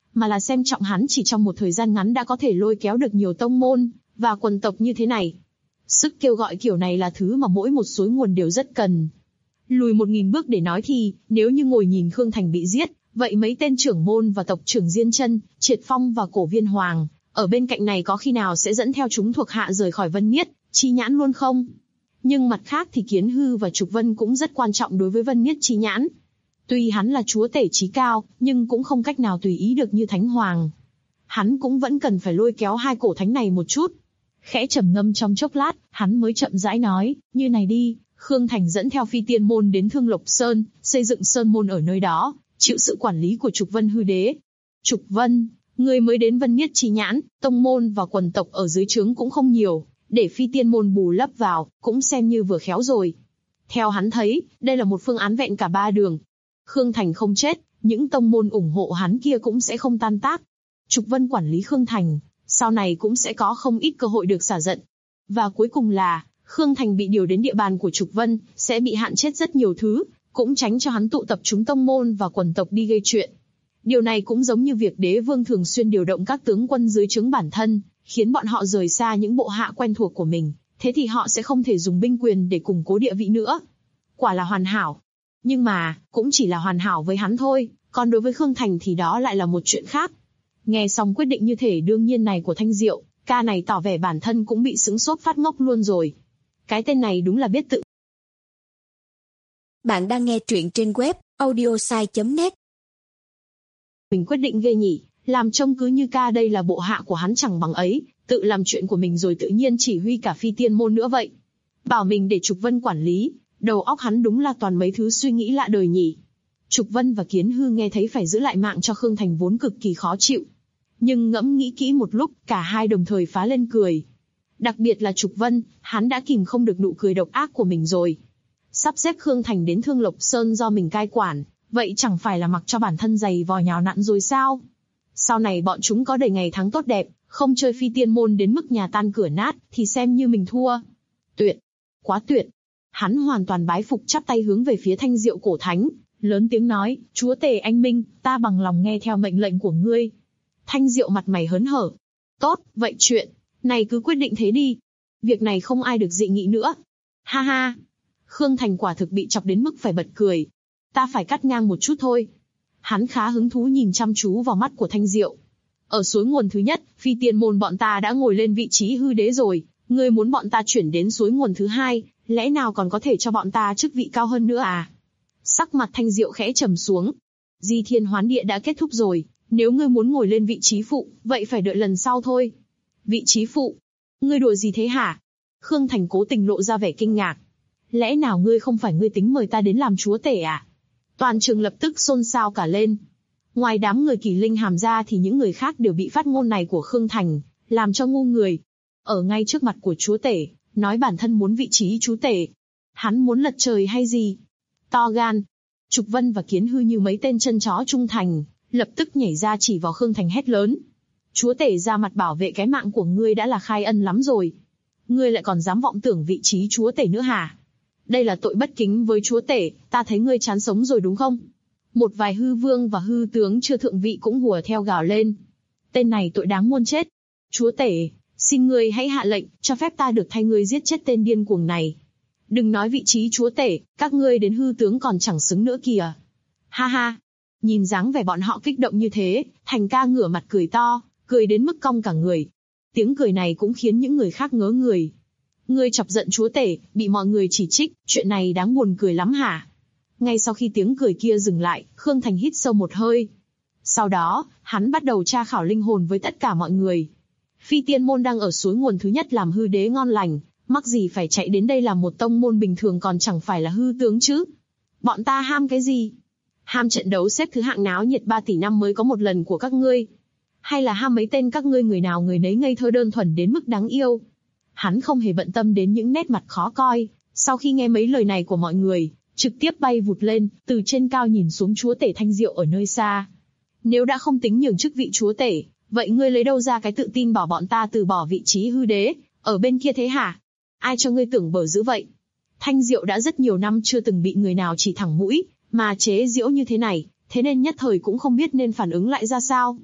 mà là xem trọng hắn chỉ trong một thời gian ngắn đã có thể lôi kéo được nhiều tông môn và quần tộc như thế này. Sức kêu gọi kiểu này là thứ mà mỗi một suối nguồn đều rất cần. Lùi 1000 bước để nói thì, nếu như ngồi nhìn Khương Thành bị giết, vậy mấy tên trưởng môn và tộc trưởng Diên Chân, Triệt Phong và Cổ Viên Hoàng, ở bên cạnh này có khi nào sẽ dẫn theo chúng thuộc hạ rời khỏi Vân Niết, Chi Nhãn luôn không? Nhưng mặt khác thì Kiến Hư và Trục Vân cũng rất quan trọng đối với Vân Niết Chi Nhãn. Tuy hắn là chúa tể chí cao, nhưng cũng không cách nào tùy ý được như Thánh Hoàng. Hắn cũng vẫn cần phải lôi kéo hai cổ thánh này một chút. Khẽ trầm ngâm trong chốc lát, hắn mới chậm rãi nói, như này đi, Khương Thành dẫn theo Phi Tiên Môn đến Thương Lộc Sơn, xây dựng sơn môn ở nơi đó, chịu sự quản lý của Trục Vân Hư Đế. Trục Vân, người mới đến Vân Niết Chi Nhãn, tông môn và quần tộc ở dưới trướng cũng không nhiều, để Phi Tiên Môn bù lấp vào, cũng xem như vừa khéo rồi. Theo hắn thấy, đây là một phương án vẹn cả ba đường. Khương Thành không chết, những tông môn ủng hộ hắn kia cũng sẽ không tan tác. Trục Vân quản lý Khương Thành, sau này cũng sẽ có không ít cơ hội được xả giận. Và cuối cùng là, Khương Thành bị điều đến địa bàn của Trục Vân, sẽ bị hạn chết rất nhiều thứ, cũng tránh cho hắn tụ tập chúng tông môn và quần tộc đi gây chuyện. Điều này cũng giống như việc đế vương thường xuyên điều động các tướng quân dưới trướng bản thân, khiến bọn họ rời xa những bộ hạ quen thuộc của mình, thế thì họ sẽ không thể dùng binh quyền để củng cố địa vị nữa. Quả là hoàn hảo. Nhưng mà, cũng chỉ là hoàn hảo với hắn thôi, còn đối với Khương Thành thì đó lại là một chuyện khác. Nghe xong quyết định như thể đương nhiên này của Thanh Diệu, ca này tỏ vẻ bản thân cũng bị sững sốt phát ngốc luôn rồi. Cái tên này đúng là biết tự. Bạn đang nghe truyện trên web audiosai.net. Mình quyết định ghê nhỉ, làm trông cứ như ca đây là bộ hạ của hắn chẳng bằng ấy, tự làm chuyện của mình rồi tự nhiên chỉ huy cả Phi Tiên Môn nữa vậy. Bảo mình để Trục Vân quản lý, đầu óc hắn đúng là toàn mấy thứ suy nghĩ lạ đời nhỉ. Trục Vân và Kiến Hư nghe thấy phải giữ lại mạng cho Khương Thành vốn cực kỳ khó chịu. Nhưng ngẫm nghĩ kỹ một lúc, cả hai đồng thời phá lên cười. Đặc biệt là Trục Vân, hắn đã kìm không được nụ cười độc ác của mình rồi. Sắp xếp Khương Thành đến Thương Lộc Sơn do mình cai quản, vậy chẳng phải là mặc cho bản thân giày vò nhào nặn rồi sao? Sau này bọn chúng có đầy ngày tháng tốt đẹp, không chơi Phi Tiên Môn đến mức nhà tan cửa nát, thì xem như mình thua. Tuyệt! Quá tuyệt! Hắn hoàn toàn bái phục chắp tay hướng về phía Thanh Diệu cổ thánh, lớn tiếng nói, chúa tể anh minh, ta bằng lòng nghe theo mệnh lệnh của ngươi. Thanh Diệu mặt mày hớn hở. Tốt, vậy chuyện này cứ quyết định thế đi. Việc này không ai được dị nghị nữa. Ha ha! Khương Thành quả thực bị chọc đến mức phải bật cười. Ta phải cắt ngang một chút thôi. Hắn khá hứng thú nhìn chăm chú vào mắt của Thanh Diệu. Ở suối nguồn thứ nhất, Phi Tiên Môn bọn ta đã ngồi lên vị trí hư đế rồi. Ngươi muốn bọn ta chuyển đến suối nguồn thứ hai, lẽ nào còn có thể cho bọn ta chức vị cao hơn nữa à? Sắc mặt Thanh Diệu khẽ trầm xuống. Di Thiên Hoán Địa đã kết thúc rồi, nếu ngươi muốn ngồi lên vị trí phụ, vậy phải đợi lần sau thôi. Vị trí phụ? Ngươi đùa gì thế hả? Khương Thành cố tình lộ ra vẻ kinh ngạc. Lẽ nào ngươi không phải ngươi tính mời ta đến làm chúa tể à? Toàn trường lập tức xôn xao cả lên. Ngoài đám người Kỳ Linh Hàm ra thì những người khác đều bị phát ngôn này của Khương Thành làm cho ngu người. Ở ngay trước mặt của chúa tể, nói bản thân muốn vị trí chúa tể. Hắn muốn lật trời hay gì? To gan. Trục Vân và Kiến Hư như mấy tên chân chó trung thành, lập tức nhảy ra chỉ vào Khương Thành hét lớn. Chúa tể ra mặt bảo vệ cái mạng của ngươi đã là khai ân lắm rồi. Ngươi lại còn dám vọng tưởng vị trí chúa tể nữa hả? Đây là tội bất kính với chúa tể, ta thấy ngươi chán sống rồi đúng không? Một vài hư vương và hư tướng chưa thượng vị cũng hùa theo gào lên. Tên này tội đáng muôn chết. Chúa tể, xin ngươi hãy hạ lệnh, cho phép ta được thay ngươi giết chết tên điên cuồng này. Đừng nói vị trí chúa tể, các ngươi đến hư tướng còn chẳng xứng nữa kìa. Ha ha! Nhìn dáng vẻ bọn họ kích động như thế, Thành ca ngửa mặt cười to, cười đến mức cong cả người. Tiếng cười này cũng khiến những người khác ngớ người. Ngươi chọc giận chúa tể, bị mọi người chỉ trích, chuyện này đáng buồn cười lắm hả? Ngay sau khi tiếng cười kia dừng lại, Khương Thành hít sâu một hơi. Sau đó, hắn bắt đầu tra khảo linh hồn với tất cả mọi người. Phi Tiên Môn đang ở suối nguồn thứ nhất làm hư đế ngon lành, mắc gì phải chạy đến đây làm một tông môn bình thường còn chẳng phải là hư tướng chứ? Bọn ta ham cái gì? Ham trận đấu xếp thứ hạng náo nhiệt 3 tỷ năm mới có một lần của các ngươi? Hay là ham mấy tên các ngươi người nào người nấy ngây thơ đơn thuần đến mức đáng yêu? Hắn không hề bận tâm đến những nét mặt khó coi, sau khi nghe mấy lời này của mọi người, trực tiếp bay vụt lên, từ trên cao nhìn xuống chúa tể Thanh Diệu ở nơi xa. Nếu đã không tính nhường chức vị chúa tể, vậy ngươi lấy đâu ra cái tự tin bảo bọn ta từ bỏ vị trí hư đế, ở bên kia thế hả? Ai cho ngươi tưởng bở dữ vậy? Thanh Diệu đã rất nhiều năm chưa từng bị người nào chỉ thẳng mũi, mà chế giễu như thế này, thế nên nhất thời cũng không biết nên phản ứng lại ra sao.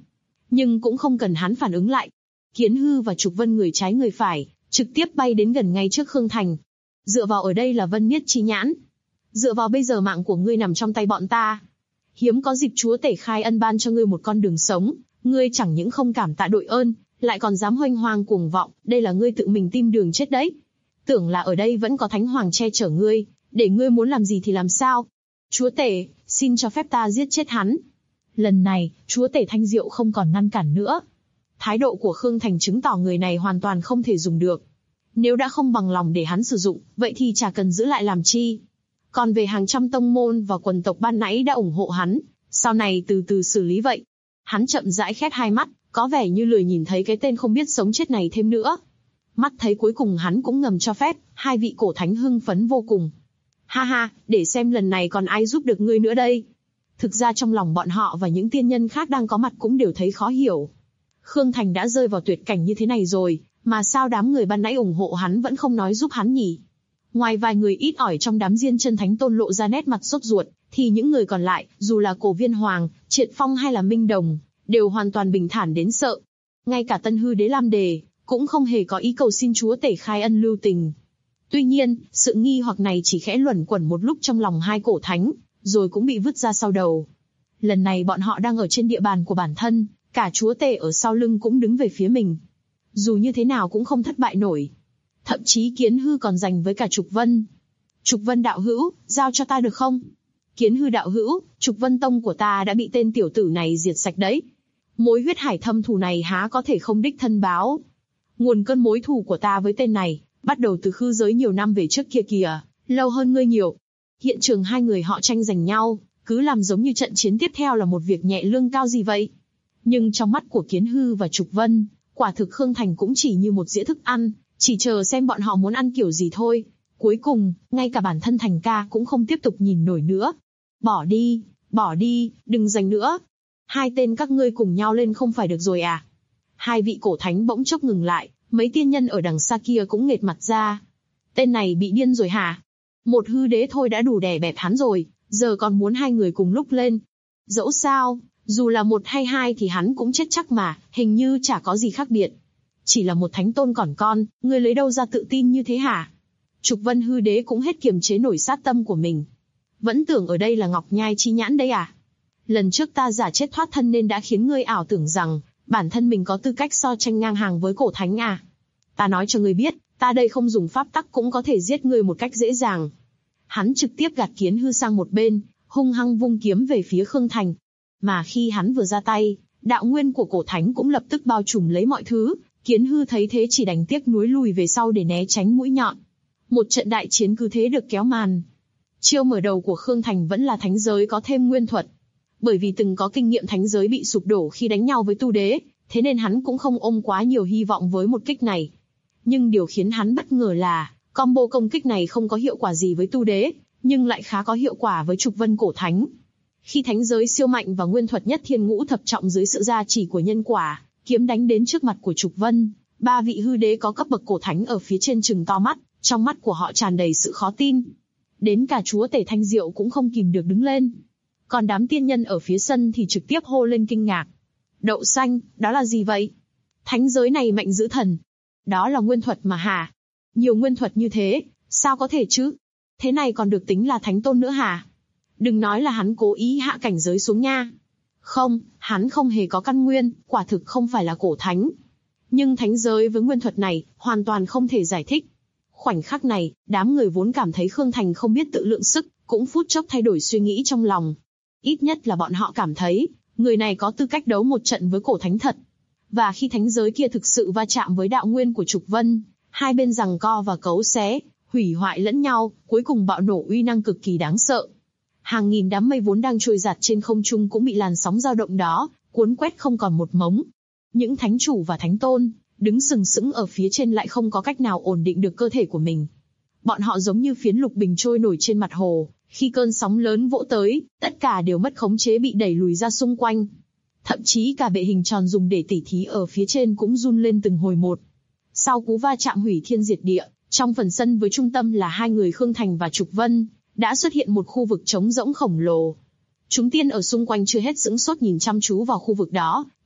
Nhưng cũng không cần hắn phản ứng lại. Kiến Hư và Trục Vân người trái người phải, trực tiếp bay đến gần ngay trước Khương Thành. Dựa vào ở đây là Vân Niết chi nhãn. Dựa vào bây giờ mạng của ngươi nằm trong tay bọn ta. Hiếm có dịp chúa tể khai ân ban cho ngươi một con đường sống, ngươi chẳng những không cảm tạ đội ơn, lại còn dám hoanh hoang cuồng vọng, đây là ngươi tự mình tìm đường chết đấy. Tưởng là ở đây vẫn có Thánh Hoàng che chở ngươi, để ngươi muốn làm gì thì làm sao. Chúa tể, xin cho phép ta giết chết hắn. Lần này, chúa tể Thanh Diệu không còn ngăn cản nữa. Thái độ của Khương Thành chứng tỏ người này hoàn toàn không thể dùng được. Nếu đã không bằng lòng để hắn sử dụng, vậy thì chả cần giữ lại làm chi. Còn về hàng trăm tông môn và quần tộc ban nãy đã ủng hộ hắn, sau này từ từ xử lý vậy. Hắn chậm rãi khép hai mắt, có vẻ như lười nhìn thấy cái tên không biết sống chết này thêm nữa. Mắt thấy cuối cùng hắn cũng ngầm cho phép, hai vị cổ thánh hưng phấn vô cùng. Ha ha, để xem lần này còn ai giúp được ngươi nữa đây. Thực ra trong lòng bọn họ và những tiên nhân khác đang có mặt cũng đều thấy khó hiểu. Khương Thành đã rơi vào tuyệt cảnh như thế này rồi, mà sao đám người ban nãy ủng hộ hắn vẫn không nói giúp hắn nhỉ? Ngoài vài người ít ỏi trong đám Diên Chân Thánh Tôn lộ ra nét mặt sốt ruột, thì những người còn lại, dù là Cổ Viên Hoàng, Triệt Phong hay là Minh Đồng, đều hoàn toàn bình thản đến sợ. Ngay cả Tân Hư Đế Lam Đề cũng không hề có ý cầu xin chúa tể khai ân lưu tình. Tuy nhiên, sự nghi hoặc này chỉ khẽ luẩn quẩn một lúc trong lòng hai cổ thánh, rồi cũng bị vứt ra sau đầu. Lần này bọn họ đang ở trên địa bàn của bản thân, cả chúa tể ở sau lưng cũng đứng về phía mình. Dù như thế nào cũng không thất bại nổi. Thậm chí Kiến Hư còn giành với cả Trục Vân. Trục Vân đạo hữu, giao cho ta được không? Kiến Hư đạo hữu, Trục Vân tông của ta đã bị tên tiểu tử này diệt sạch đấy. Mối huyết hải thâm thù này há có thể không đích thân báo. Nguồn cơn mối thù của ta với tên này, bắt đầu từ khư giới nhiều năm về trước kia kìa, lâu hơn ngươi nhiều. Hiện trường hai người họ tranh giành nhau, cứ làm giống như trận chiến tiếp theo là một việc nhẹ lương cao gì vậy. Nhưng trong mắt của Kiến Hư và Trục Vân, quả thực Khương Thành cũng chỉ như một dĩa thức ăn, chỉ chờ xem bọn họ muốn ăn kiểu gì thôi. Cuối cùng, ngay cả bản thân Thành ca cũng không tiếp tục nhìn nổi nữa. Bỏ đi, đừng giành nữa. Hai tên các ngươi cùng nhau lên không phải được rồi à? Hai vị cổ thánh bỗng chốc ngừng lại, mấy tiên nhân ở đằng xa kia cũng nghệt mặt ra. Tên này bị điên rồi hả? Một hư đế thôi đã đủ đè bẹp hắn rồi, giờ còn muốn hai người cùng lúc lên. Dẫu sao, dù là một hay hai thì hắn cũng chết chắc mà, hình như chả có gì khác biệt. Chỉ là một thánh tôn còn con, ngươi lấy đâu ra tự tin như thế hả? Trục Vân hư đế cũng hết kiềm chế nổi sát tâm của mình. Vẫn tưởng ở đây là Ngọc Nhai chi nhãn đấy à? Lần trước ta giả chết thoát thân nên đã khiến ngươi ảo tưởng rằng bản thân mình có tư cách so tranh ngang hàng với cổ thánh à? Ta nói cho ngươi biết, ta đây không dùng pháp tắc cũng có thể giết ngươi một cách dễ dàng. Hắn trực tiếp gạt Kiến Hư sang một bên, hung hăng vung kiếm về phía Khương Thành. Mà khi hắn vừa ra tay, đạo nguyên của cổ thánh cũng lập tức bao trùm lấy mọi thứ. Kiến Hư thấy thế chỉ đành tiếc nuối lùi về sau để né tránh mũi nhọn. Một trận đại chiến cứ thế được kéo màn. Chiêu mở đầu của Khương Thành vẫn là thánh giới có thêm nguyên thuật. Bởi vì từng có kinh nghiệm thánh giới bị sụp đổ khi đánh nhau với tu đế, thế nên hắn cũng không ôm quá nhiều hy vọng với một kích này. Nhưng điều khiến hắn bất ngờ là, combo công kích này không có hiệu quả gì với tu đế, nhưng lại khá có hiệu quả với Trục Vân cổ thánh. Khi thánh giới siêu mạnh và nguyên thuật nhất thiên ngũ thập trọng dưới sự gia trì của nhân quả, kiếm đánh đến trước mặt của Trục Vân, ba vị hư đế có cấp bậc cổ thánh ở phía trên trừng to mắt, trong mắt của họ tràn đầy sự khó tin. Đến cả chúa tể Thanh Diệu cũng không kìm được đứng lên. Còn đám tiên nhân ở phía sân thì trực tiếp hô lên kinh ngạc. Đậu xanh, đó là gì vậy? Thánh giới này mạnh dữ thần. Đó là nguyên thuật mà hả? Nhiều nguyên thuật như thế, sao có thể chứ? Thế này còn được tính là thánh tôn nữa hả? Đừng nói là hắn cố ý hạ cảnh giới xuống nha. Không, hắn không hề có căn nguyên, quả thực không phải là cổ thánh. Nhưng thánh giới với nguyên thuật này, hoàn toàn không thể giải thích. Khoảnh khắc này, đám người vốn cảm thấy Khương Thành không biết tự lượng sức, cũng phút chốc thay đổi suy nghĩ trong lòng. Ít nhất là bọn họ cảm thấy, người này có tư cách đấu một trận với cổ thánh thật. Và khi thánh giới kia thực sự va chạm với đạo nguyên của Trục Vân, hai bên giằng co và cấu xé, hủy hoại lẫn nhau, cuối cùng bạo nổ uy năng cực kỳ đáng sợ. Hàng nghìn đám mây vốn đang trôi giạt trên không trung cũng bị làn sóng dao động đó cuốn quét không còn một mống. Những thánh chủ và thánh tôn đứng sừng sững ở phía trên lại không có cách nào ổn định được cơ thể của mình. Bọn họ giống như phiến lục bình trôi nổi trên mặt hồ, khi cơn sóng lớn vỗ tới, tất cả đều mất khống chế bị đẩy lùi ra xung quanh. Thậm chí cả bệ hình tròn dùng để tỉ thí ở phía trên cũng run lên từng hồi một. Sau cú va chạm hủy thiên diệt địa, trong phần sân với trung tâm là hai người Khương Thành và Trục Vân, đã xuất hiện một khu vực trống rỗng khổng lồ. Chúng tiên ở xung quanh chưa hết sững sốt nhìn chăm chú vào khu vực đó,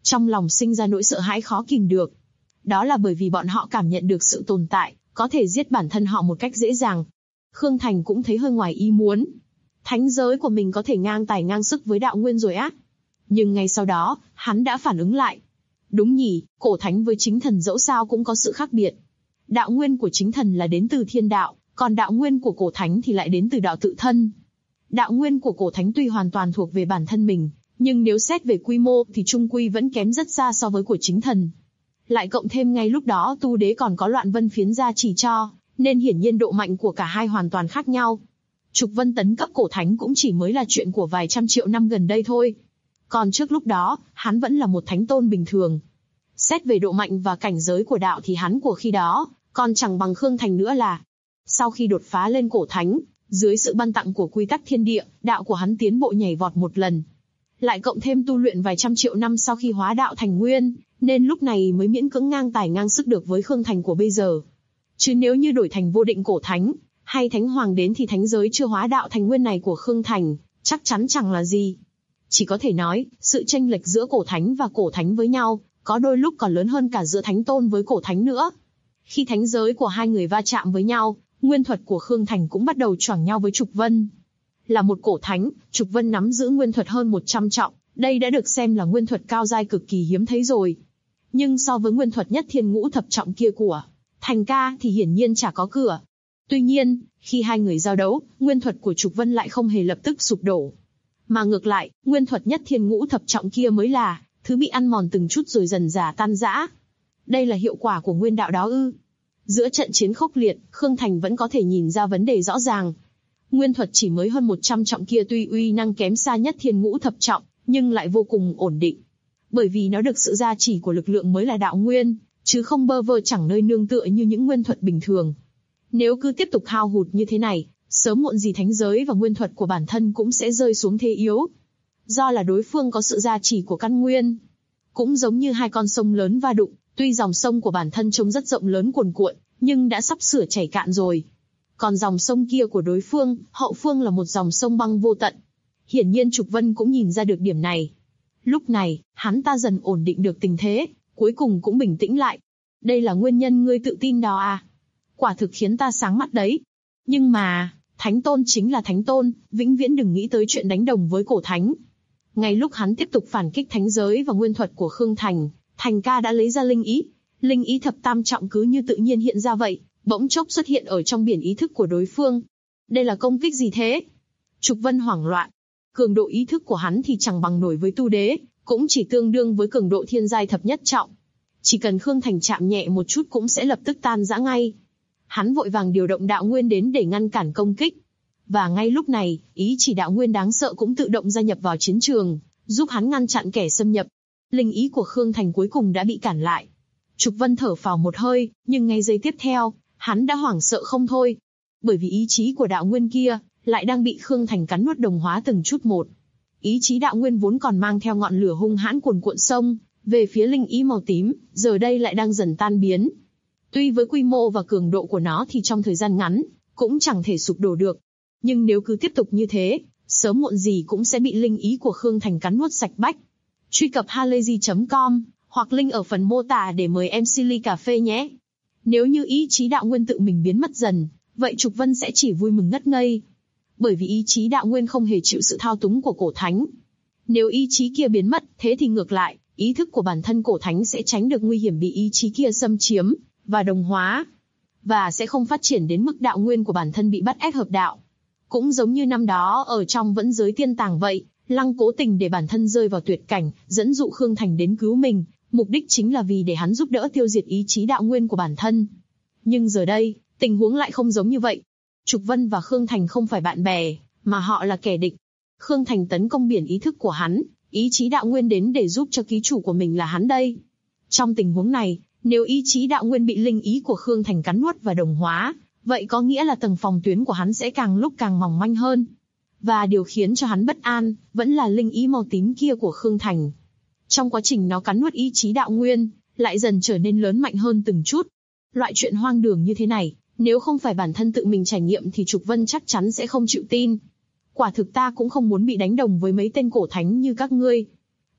Trong lòng sinh ra nỗi sợ hãi khó kìm được. Đó là bởi vì bọn họ cảm nhận được sự tồn tại, có thể giết bản thân họ một cách dễ dàng. Khương Thành cũng thấy hơi ngoài ý muốn. Thánh giới của mình có thể ngang tài ngang sức với đạo nguyên rồi á. Nhưng ngay sau đó, hắn đã phản ứng lại. Đúng nhỉ, cổ thánh với chính thần dẫu sao cũng có sự khác biệt. Đạo nguyên của chính thần là đến từ thiên đạo, còn đạo nguyên của cổ thánh thì lại đến từ đạo tự thân. Đạo nguyên của cổ thánh tuy hoàn toàn thuộc về bản thân mình, nhưng nếu xét về quy mô thì chung quy vẫn kém rất xa so với của chính thần. Lại cộng thêm ngay lúc đó tu đế còn có loạn vân phiến gia chỉ cho, nên hiển nhiên độ mạnh của cả hai hoàn toàn khác nhau. Trục Vân tấn cấp cổ thánh cũng chỉ mới là chuyện của vài trăm triệu năm gần đây thôi. Còn trước lúc đó, hắn vẫn là một thánh tôn bình thường. Xét về độ mạnh và cảnh giới của đạo thì hắn của khi đó, còn chẳng bằng Khương Thành nữa là. Sau khi đột phá lên cổ thánh, dưới sự ban tặng của quy tắc thiên địa, đạo của hắn tiến bộ nhảy vọt một lần. Lại cộng thêm tu luyện vài trăm triệu năm sau khi hóa đạo thành nguyên, nên lúc này mới miễn cưỡng ngang tài ngang sức được với Khương Thành của bây giờ. Chứ nếu như đổi thành vô định cổ thánh, hay thánh hoàng đến thì thánh giới chưa hóa đạo thành nguyên này của Khương Thành, chắc chắn chẳng là gì. Chỉ có thể nói, sự chênh lệch giữa cổ thánh và cổ thánh với nhau, có đôi lúc còn lớn hơn cả giữa thánh tôn với cổ thánh nữa. Khi thánh giới của hai người va chạm với nhau, nguyên thuật của Khương Thành cũng bắt đầu choảng nhau với Trục Vân. Là một cổ thánh, Trục Vân nắm giữ nguyên thuật hơn 100 trọng, đây đã được xem là nguyên thuật cao giai cực kỳ hiếm thấy rồi. Nhưng so với nguyên thuật nhất thiên ngũ thập trọng kia của Thành ca thì hiển nhiên chả có cửa. Tuy nhiên, khi hai người giao đấu, nguyên thuật của Trục Vân lại không hề lập tức sụp đổ. Mà ngược lại, nguyên thuật nhất thiên ngũ thập trọng kia mới là thứ bị ăn mòn từng chút rồi dần dà tan rã. Đây là hiệu quả của nguyên đạo đó ư? Giữa trận chiến khốc liệt, Khương Thành vẫn có thể nhìn ra vấn đề rõ ràng. Nguyên thuật chỉ mới hơn 100 trọng kia tuy uy năng kém xa nhất thiên ngũ thập trọng, nhưng lại vô cùng ổn định. Bởi vì nó được sự gia trì của lực lượng mới là đạo nguyên, chứ không bơ vơ chẳng nơi nương tựa như những nguyên thuật bình thường. Nếu cứ tiếp tục hao hụt như thế này, sớm muộn gì thánh giới và nguyên thuật của bản thân cũng sẽ rơi xuống thế yếu. Do là đối phương có sự gia trì của căn nguyên. Cũng giống như hai con sông lớn va đụng, tuy dòng sông của bản thân trông rất rộng lớn cuồn cuộn, nhưng đã sắp sửa chảy cạn rồi. Còn dòng sông kia của đối phương, hậu phương là một dòng sông băng vô tận. Hiển nhiên Trục Vân cũng nhìn ra được điểm này. Lúc này, hắn ta dần ổn định được tình thế, cuối cùng cũng bình tĩnh lại. Đây là nguyên nhân ngươi tự tin đó à? Quả thực khiến ta sáng mắt đấy. Nhưng mà, thánh tôn chính là thánh tôn, vĩnh viễn đừng nghĩ tới chuyện đánh đồng với cổ thánh. Ngay lúc hắn tiếp tục phản kích thánh giới và nguyên thuật của Khương Thành, Thành ca đã lấy ra linh ý. Linh ý thập tam trọng cứ như tự nhiên hiện ra vậy, bỗng chốc xuất hiện ở trong biển ý thức của đối phương. Đây là công kích gì thế? Trục Vân hoảng loạn. Cường độ ý thức của hắn thì chẳng bằng nổi với tu đế, cũng chỉ tương đương với cường độ thiên giai thập nhất trọng. Chỉ cần Khương Thành chạm nhẹ một chút cũng sẽ lập tức tan rã ngay. Hắn vội vàng điều động đạo nguyên đến để ngăn cản công kích. Và ngay lúc này, ý chỉ đạo nguyên đáng sợ cũng tự động gia nhập vào chiến trường, giúp hắn ngăn chặn kẻ xâm nhập. Linh ý của Khương Thành cuối cùng đã bị cản lại. Trục Vân thở phào một hơi, nhưng ngay giây tiếp theo, hắn đã hoảng sợ không thôi. Bởi vì ý chí của đạo nguyên kia, lại đang bị Khương Thành cắn nuốt đồng hóa từng chút một. Ý chí đạo nguyên vốn còn mang theo ngọn lửa hung hãn cuồn cuộn sông về phía linh ý màu tím, giờ đây lại đang dần tan biến. Tuy với quy mô và cường độ của nó thì trong thời gian ngắn, cũng chẳng thể sụp đổ được. Nhưng nếu cứ tiếp tục như thế, sớm muộn gì cũng sẽ bị linh ý của Khương Thành cắn nuốt sạch bách. Truy cập halayzi.com, hoặc link ở phần mô tả để mời MC ly cà phê nhé. Nếu như ý chí đạo nguyên tự mình biến mất dần, vậy Trục Vân sẽ chỉ vui mừng ngất ngây. Bởi vì ý chí đạo nguyên không hề chịu sự thao túng của cổ thánh. Nếu ý chí kia biến mất, thế thì ngược lại, ý thức của bản thân cổ thánh sẽ tránh được nguy hiểm bị ý chí kia xâm chiếm và đồng hóa, và sẽ không phát triển đến mức đạo nguyên của bản thân bị bắt ép hợp đạo. Cũng giống như năm đó ở trong Vẫn Giới Tiên Tàng vậy, Lăng cố tình để bản thân rơi vào tuyệt cảnh, dẫn dụ Khương Thành đến cứu mình, mục đích chính là vì để hắn giúp đỡ tiêu diệt ý chí đạo nguyên của bản thân. Nhưng giờ đây, tình huống lại không giống như vậy. Trục Vân và Khương Thành không phải bạn bè, mà họ là kẻ địch. Khương Thành tấn công biển ý thức của hắn, ý chí đạo nguyên đến để giúp cho ký chủ của mình là hắn đây. Trong tình huống này, nếu ý chí đạo nguyên bị linh ý của Khương Thành cắn nuốt và đồng hóa, vậy có nghĩa là tầng phòng tuyến của hắn sẽ càng lúc càng mỏng manh hơn. Và điều khiến cho hắn bất an, vẫn là linh ý màu tím kia của Khương Thành. Trong quá trình nó cắn nuốt ý chí đạo nguyên, lại dần trở nên lớn mạnh hơn từng chút. Loại chuyện hoang đường như thế này, nếu không phải bản thân tự mình trải nghiệm thì Trục Vân chắc chắn sẽ không chịu tin. Quả thực ta cũng không muốn bị đánh đồng với mấy tên cổ thánh như các ngươi.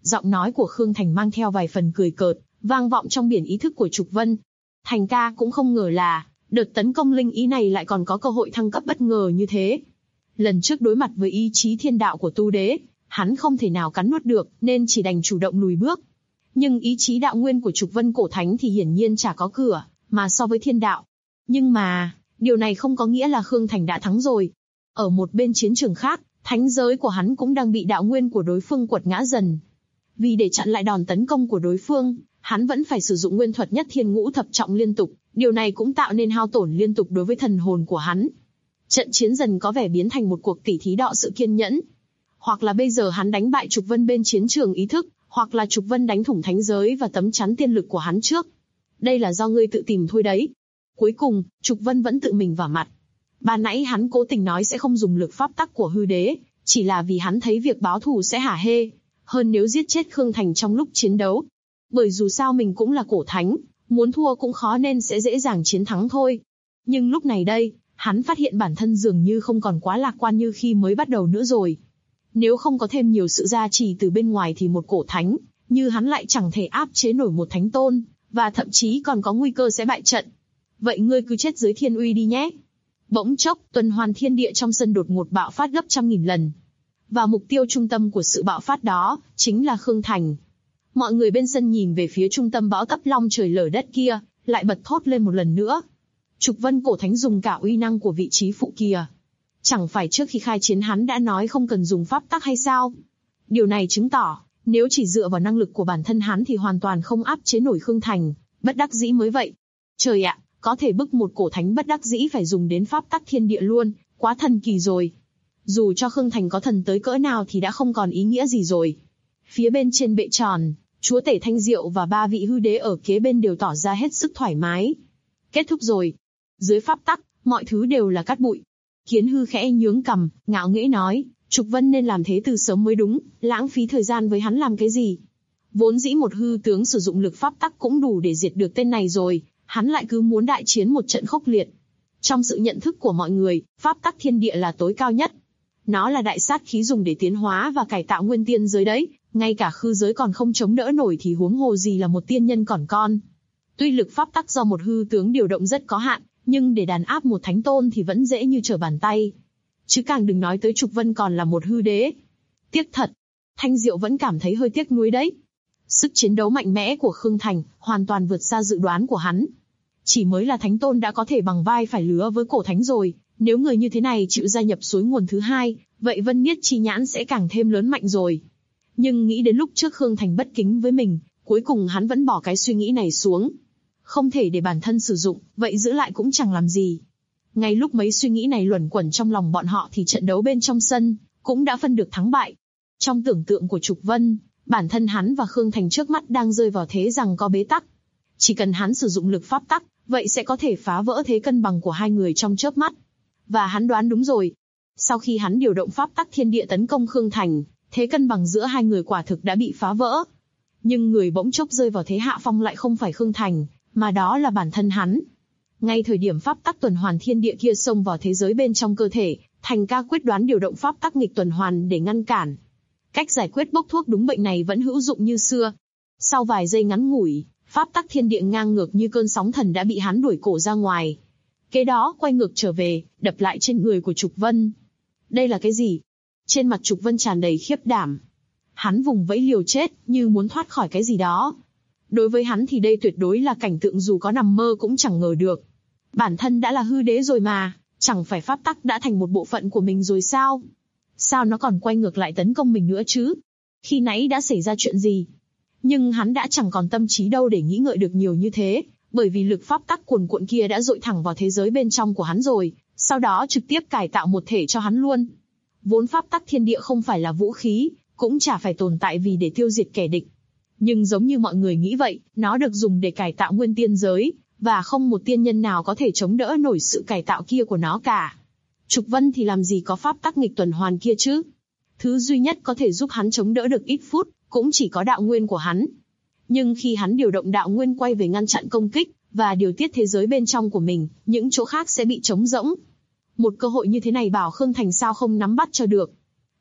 Giọng nói của Khương Thành mang theo vài phần cười cợt, vang vọng trong biển ý thức của Trục Vân. Thành ca cũng không ngờ là, đợt tấn công linh ý này lại còn có cơ hội thăng cấp bất ngờ như thế. Lần trước đối mặt với ý chí thiên đạo của tu đế, hắn không thể nào cắn nuốt được, nên chỉ đành chủ động lùi bước. Nhưng ý chí đạo nguyên của Trục Vân cổ thánh thì hiển nhiên chả có cửa, mà so với thiên đạo. Nhưng mà, điều này không có nghĩa là Khương Thành đã thắng rồi. Ở một bên chiến trường khác, thánh giới của hắn cũng đang bị đạo nguyên của đối phương quật ngã dần. Vì để chặn lại đòn tấn công của đối phương, hắn vẫn phải sử dụng nguyên thuật nhất thiên ngũ thập trọng liên tục, điều này cũng tạo nên hao tổn liên tục đối với thần hồn của hắn. Trận chiến dần có vẻ biến thành một cuộc tỉ thí đọ sự kiên nhẫn. Hoặc là bây giờ hắn đánh bại Trục Vân bên chiến trường ý thức, hoặc là Trục Vân đánh thủng thánh giới và tấm chắn tiên lực của hắn trước. Đây là do ngươi tự tìm thôi đấy. Cuối cùng, Trục Vân vẫn tự mình vả mặt. Ban nãy hắn cố tình nói sẽ không dùng lực pháp tắc của hư đế, chỉ là vì hắn thấy việc báo thù sẽ hả hê hơn nếu giết chết Khương Thành trong lúc chiến đấu. Bởi dù sao mình cũng là cổ thánh, muốn thua cũng khó nên sẽ dễ dàng chiến thắng thôi. Nhưng lúc này đây, hắn phát hiện bản thân dường như không còn quá lạc quan như khi mới bắt đầu nữa rồi. Nếu không có thêm nhiều sự gia trì từ bên ngoài thì một cổ thánh, như hắn lại chẳng thể áp chế nổi một thánh tôn, và thậm chí còn có nguy cơ sẽ bại trận. Vậy ngươi cứ chết dưới thiên uy đi nhé. Bỗng chốc, tuần hoàn thiên địa trong sân đột ngột bạo phát gấp 100.000 lần. Và mục tiêu trung tâm của sự bạo phát đó, chính là Khương Thành. Mọi người bên sân nhìn về phía trung tâm bão táp long trời lở đất kia, lại bật thốt lên một lần nữa. Trục Vân cổ thánh dùng cả uy năng của vị trí phụ kìa. Chẳng phải trước khi khai chiến hắn đã nói không cần dùng pháp tắc hay sao? Điều này chứng tỏ, nếu chỉ dựa vào năng lực của bản thân hắn thì hoàn toàn không áp chế nổi Khương Thành, bất đắc dĩ mới vậy. Trời ạ, có thể bức một cổ thánh bất đắc dĩ phải dùng đến pháp tắc thiên địa luôn, quá thần kỳ rồi. Dù cho Khương Thành có thần tới cỡ nào thì đã không còn ý nghĩa gì rồi. Phía bên trên bệ tròn, chúa tể Thanh Diệu và 3 vị hư đế ở kế bên đều tỏ ra hết sức thoải mái. Kết thúc rồi. Dưới pháp tắc, mọi thứ đều là cát bụi. Kiến Hư khẽ nhướng cằm, ngạo nghễ nói, Trục Vân nên làm thế từ sớm mới đúng, lãng phí thời gian với hắn làm cái gì. Vốn dĩ một hư tướng sử dụng lực pháp tắc cũng đủ để diệt được tên này rồi, hắn lại cứ muốn đại chiến một trận khốc liệt. Trong sự nhận thức của mọi người, pháp tắc thiên địa là tối cao nhất. Nó là đại sát khí dùng để tiến hóa và cải tạo nguyên tiên giới đấy, ngay cả khư giới còn không chống đỡ nổi thì huống hồ gì là một tiên nhân còn con. Tuy lực pháp tắc do một hư tướng điều động rất có hạn, nhưng để đàn áp một thánh tôn thì vẫn dễ như trở bàn tay. Chứ càng đừng nói tới Trục Vân còn là một hư đế. Tiếc thật, Thanh Diệu vẫn cảm thấy hơi tiếc nuối đấy. Sức chiến đấu mạnh mẽ của Khương Thành hoàn toàn vượt xa dự đoán của hắn. Chỉ mới là thánh tôn đã có thể bằng vai phải lứa với cổ thánh rồi, nếu người như thế này chịu gia nhập suối nguồn thứ hai, vậy Vân Niết Chi Nhãn sẽ càng thêm lớn mạnh rồi. Nhưng nghĩ đến lúc trước Khương Thành bất kính với mình, cuối cùng hắn vẫn bỏ cái suy nghĩ này xuống. Không thể để bản thân sử dụng, vậy giữ lại cũng chẳng làm gì. Ngay lúc mấy suy nghĩ này luẩn quẩn trong lòng bọn họ thì trận đấu bên trong sân cũng đã phân được thắng bại. Trong tưởng tượng của Trục Vân, bản thân hắn và Khương Thành trước mắt đang rơi vào thế giằng co bế tắc. Chỉ cần hắn sử dụng lực pháp tắc, vậy sẽ có thể phá vỡ thế cân bằng của hai người trong chớp mắt. Và hắn đoán đúng rồi. Sau khi hắn điều động pháp tắc thiên địa tấn công Khương Thành, thế cân bằng giữa hai người quả thực đã bị phá vỡ. Nhưng người bỗng chốc rơi vào thế hạ phong lại không phải Khương Thành, mà đó là bản thân hắn. Ngay thời điểm pháp tắc tuần hoàn thiên địa kia xông vào thế giới bên trong cơ thể, Thành ca quyết đoán điều động pháp tắc nghịch tuần hoàn để ngăn cản. Cách giải quyết bốc thuốc đúng bệnh này vẫn hữu dụng như xưa. Sau vài giây ngắn ngủi, pháp tắc thiên địa ngang ngược như cơn sóng thần đã bị hắn đuổi cổ ra ngoài. Kế đó quay ngược trở về, đập lại trên người của Trục Vân. Đây là cái gì? Trên mặt Trục Vân tràn đầy khiếp đảm. Hắn vùng vẫy liều chết, như muốn thoát khỏi cái gì đó. Đối với hắn thì đây tuyệt đối là cảnh tượng dù có nằm mơ cũng chẳng ngờ được. Bản thân đã là hư đế rồi mà, chẳng phải pháp tắc đã thành một bộ phận của mình rồi sao? Sao nó còn quay ngược lại tấn công mình nữa chứ? Khi nãy đã xảy ra chuyện gì? Nhưng hắn đã chẳng còn tâm trí đâu để nghĩ ngợi được nhiều như thế, bởi vì lực pháp tắc cuồn cuộn kia đã dội thẳng vào thế giới bên trong của hắn rồi, sau đó trực tiếp cải tạo một thể cho hắn luôn. Vốn pháp tắc thiên địa không phải là vũ khí, cũng chả phải tồn tại vì để tiêu diệt kẻ địch. Nhưng giống như mọi người nghĩ vậy, nó được dùng để cải tạo nguyên tiên giới, và không một tiên nhân nào có thể chống đỡ nổi sự cải tạo kia của nó cả. Trục Vân thì làm gì có pháp tắc nghịch tuần hoàn kia chứ? Thứ duy nhất có thể giúp hắn chống đỡ được ít phút, cũng chỉ có đạo nguyên của hắn. Nhưng khi hắn điều động đạo nguyên quay về ngăn chặn công kích, và điều tiết thế giới bên trong của mình, những chỗ khác sẽ bị trống rỗng. Một cơ hội như thế này bảo Khương Thành sao không nắm bắt cho được.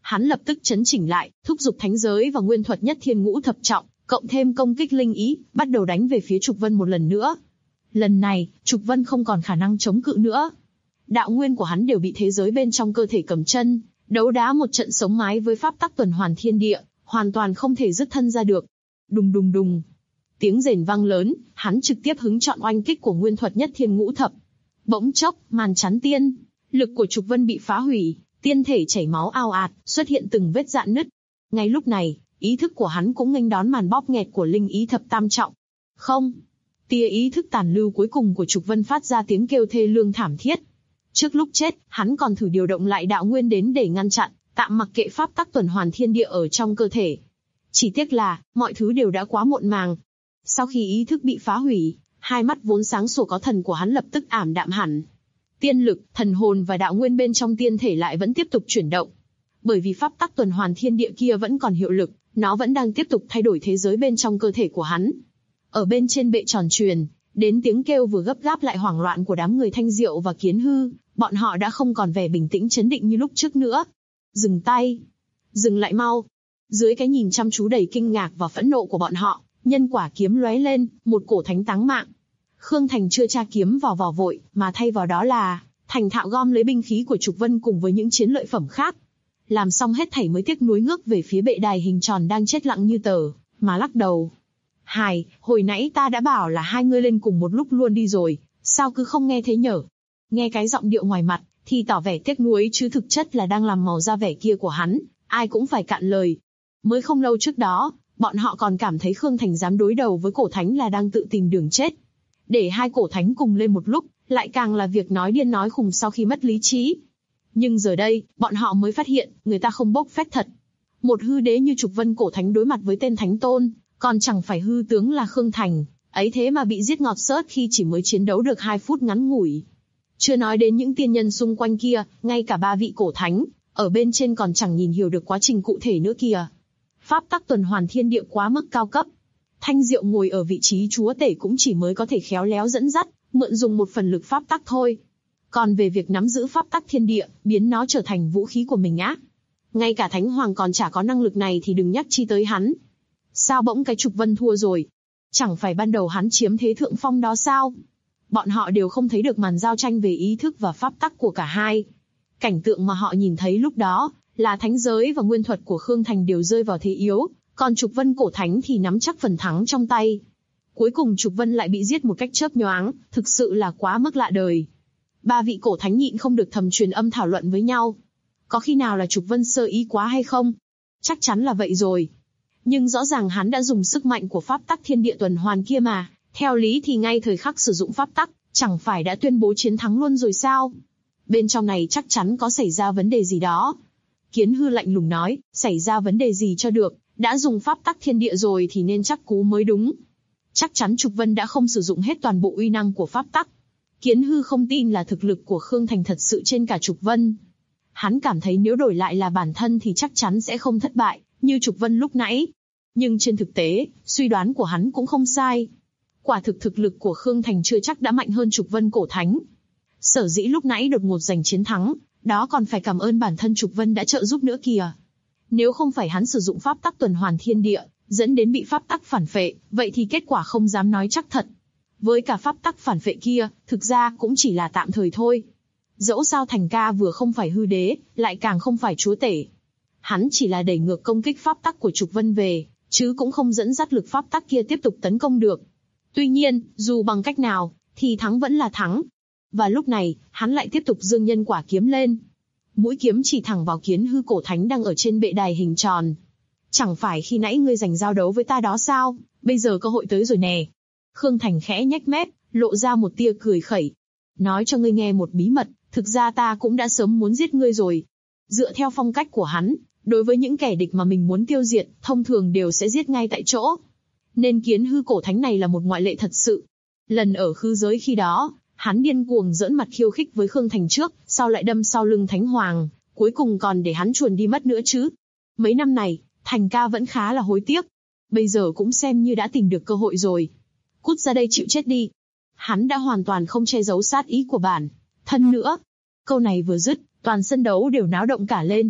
Hắn lập tức chấn chỉnh lại, thúc giục thánh giới và nguyên thuật nhất thiên ngũ thập trọng, cộng thêm công kích linh ý, bắt đầu đánh về phía Trục Vân một lần nữa. Lần này, Trục Vân không còn khả năng chống cự nữa. Đạo nguyên của hắn đều bị thế giới bên trong cơ thể cầm chân, đấu đá một trận sống mái với pháp tắc tuần hoàn thiên địa, hoàn toàn không thể dứt thân ra được. Đùng đùng đùng. Tiếng rền vang lớn, hắn trực tiếp hứng chọn oanh kích của nguyên thuật nhất thiên ngũ thập. Bỗng chốc, màn chắn tiên, lực của Trục Vân bị phá hủy, tiên thể chảy máu ao ạt, xuất hiện từng vết rạn nứt. Ngay lúc này, ý thức của hắn cũng nghênh đón màn bóp nghẹt của linh ý thập tam trọng. Không, tia ý thức tàn lưu cuối cùng của Trục Vân phát ra tiếng kêu thê lương thảm thiết. Trước lúc chết, hắn còn thử điều động lại đạo nguyên đến để ngăn chặn, tạm mặc kệ pháp tắc tuần hoàn thiên địa ở trong cơ thể. Chỉ tiếc là, mọi thứ đều đã quá muộn màng. Sau khi ý thức bị phá hủy, hai mắt vốn sáng sủa có thần của hắn lập tức ảm đạm hẳn. Tiên lực, thần hồn và đạo nguyên bên trong tiên thể lại vẫn tiếp tục chuyển động. Bởi vì pháp tắc tuần hoàn thiên địa kia vẫn còn hiệu lực, nó vẫn đang tiếp tục thay đổi thế giới bên trong cơ thể của hắn. Ở bên trên bệ tròn truyền, đến tiếng kêu vừa gấp gáp lại hoảng loạn của đám người Thanh Diệu và Kiến Hư, bọn họ đã không còn vẻ bình tĩnh chấn định như lúc trước nữa. Dừng tay! Dừng lại mau! Dưới cái nhìn chăm chú đầy kinh ngạc và phẫn nộ của bọn họ, nhân quả kiếm lóe lên, một cổ thánh táng mạng. Khương Thành chưa tra kiếm vào vỏ vội, mà thay vào đó là thành thạo gom lấy binh khí của Trục Vân cùng với những chiến lợi phẩm khác. Làm xong hết thảy mới tiếc nuối ngước về phía bệ đài hình tròn đang chết lặng như tờ, mà lắc đầu. Hài, hồi nãy ta đã bảo là hai ngươi lên cùng một lúc luôn đi rồi, sao cứ không nghe thế nhở? Nghe cái giọng điệu ngoài mặt, thì tỏ vẻ tiếc nuối chứ thực chất là đang làm màu da vẻ kia của hắn, ai cũng phải cạn lời. Mới không lâu trước đó, bọn họ còn cảm thấy Khương Thành dám đối đầu với cổ thánh là đang tự tìm đường chết. Để hai cổ thánh cùng lên một lúc, lại càng là việc nói điên nói khùng sau khi mất lý trí. Nhưng giờ đây, bọn họ mới phát hiện, người ta không bốc phét thật. Một hư đế như Trục Vân cổ thánh đối mặt với tên thánh tôn, còn chẳng phải hư tướng là Khương Thành, ấy thế mà bị giết ngọt xớt khi chỉ mới chiến đấu được 2 phút ngắn ngủi. Chưa nói đến những tiên nhân xung quanh kia, ngay cả 3 vị cổ thánh, ở bên trên còn chẳng nhìn hiểu được quá trình cụ thể nữa kìa. Pháp tắc tuần hoàn thiên địa quá mức cao cấp. Thanh Diệu ngồi ở vị trí chúa tể cũng chỉ mới có thể khéo léo dẫn dắt, mượn dùng một phần lực pháp tắc thôi. Còn về việc nắm giữ pháp tắc thiên địa, biến nó trở thành vũ khí của mình á. Ngay cả Thánh Hoàng còn chả có năng lực này thì đừng nhắc chi tới hắn. Sao bỗng cái Trục Vân thua rồi? Chẳng phải ban đầu hắn chiếm thế thượng phong đó sao? Bọn họ đều không thấy được màn giao tranh về ý thức và pháp tắc của cả hai. Cảnh tượng mà họ nhìn thấy lúc đó, là thánh giới và nguyên thuật của Khương Thành đều rơi vào thế yếu, còn Trục Vân cổ thánh thì nắm chắc phần thắng trong tay. Cuối cùng Trục Vân lại bị giết một cách chớp nhoáng, thực sự là quá mức lạ đời. 3 vị cổ thánh nhịn không được thầm truyền âm thảo luận với nhau. Có khi nào là Trục Vân sơ ý quá hay không? Chắc chắn là vậy rồi. Nhưng rõ ràng hắn đã dùng sức mạnh của pháp tắc thiên địa tuần hoàn kia mà, theo lý thì ngay thời khắc sử dụng pháp tắc, chẳng phải đã tuyên bố chiến thắng luôn rồi sao? Bên trong này chắc chắn có xảy ra vấn đề gì đó. Kiến Hư lạnh lùng nói, xảy ra vấn đề gì cho được, đã dùng pháp tắc thiên địa rồi thì nên chắc cú mới đúng. Chắc chắn Trục Vân đã không sử dụng hết toàn bộ uy năng của pháp tắc. Kiến Hư không tin là thực lực của Khương Thành thật sự trên cả Trục Vân. Hắn cảm thấy nếu đổi lại là bản thân thì chắc chắn sẽ không thất bại, như Trục Vân lúc nãy. Nhưng trên thực tế, suy đoán của hắn cũng không sai. Quả thực thực lực của Khương Thành chưa chắc đã mạnh hơn Trục Vân cổ thánh. Sở dĩ lúc nãy đột ngột giành chiến thắng, đó còn phải cảm ơn bản thân Trục Vân đã trợ giúp nữa kìa. Nếu không phải hắn sử dụng pháp tắc tuần hoàn thiên địa, dẫn đến bị pháp tắc phản phệ, vậy thì kết quả không dám nói chắc thật. Với cả pháp tắc phản phệ kia, thực ra cũng chỉ là tạm thời thôi. Dẫu sao Thành ca vừa không phải hư đế, lại càng không phải chúa tể. Hắn chỉ là đẩy ngược công kích pháp tắc của Trục Vân về, chứ cũng không dẫn dắt lực pháp tắc kia tiếp tục tấn công được. Tuy nhiên, dù bằng cách nào, thì thắng vẫn là thắng. Và lúc này, hắn lại tiếp tục giương nhân quả kiếm lên. Mũi kiếm chỉ thẳng vào Kiến Hư cổ thánh đang ở trên bệ đài hình tròn. Chẳng phải khi nãy ngươi giành giao đấu với ta đó sao, bây giờ cơ hội tới rồi nè. Khương Thành khẽ nhếch mép, lộ ra một tia cười khẩy. Nói cho ngươi nghe một bí mật, thực ra ta cũng đã sớm muốn giết ngươi rồi. Dựa theo phong cách của hắn, đối với những kẻ địch mà mình muốn tiêu diệt, thông thường đều sẽ giết ngay tại chỗ. Nên Kiến Hư cổ thánh này là một ngoại lệ thật sự. Lần ở khư giới khi đó, hắn điên cuồng giỡn mặt khiêu khích với Khương Thành trước, sau lại đâm sau lưng Thánh Hoàng, cuối cùng còn để hắn chuồn đi mất nữa chứ. Mấy năm này, Thành ca vẫn khá là hối tiếc. Bây giờ cũng xem như đã tìm được cơ hội rồi. Cút ra đây chịu chết đi. Hắn đã hoàn toàn không che giấu sát ý của bản thân nữa. Câu này vừa dứt, toàn sân đấu đều náo động cả lên.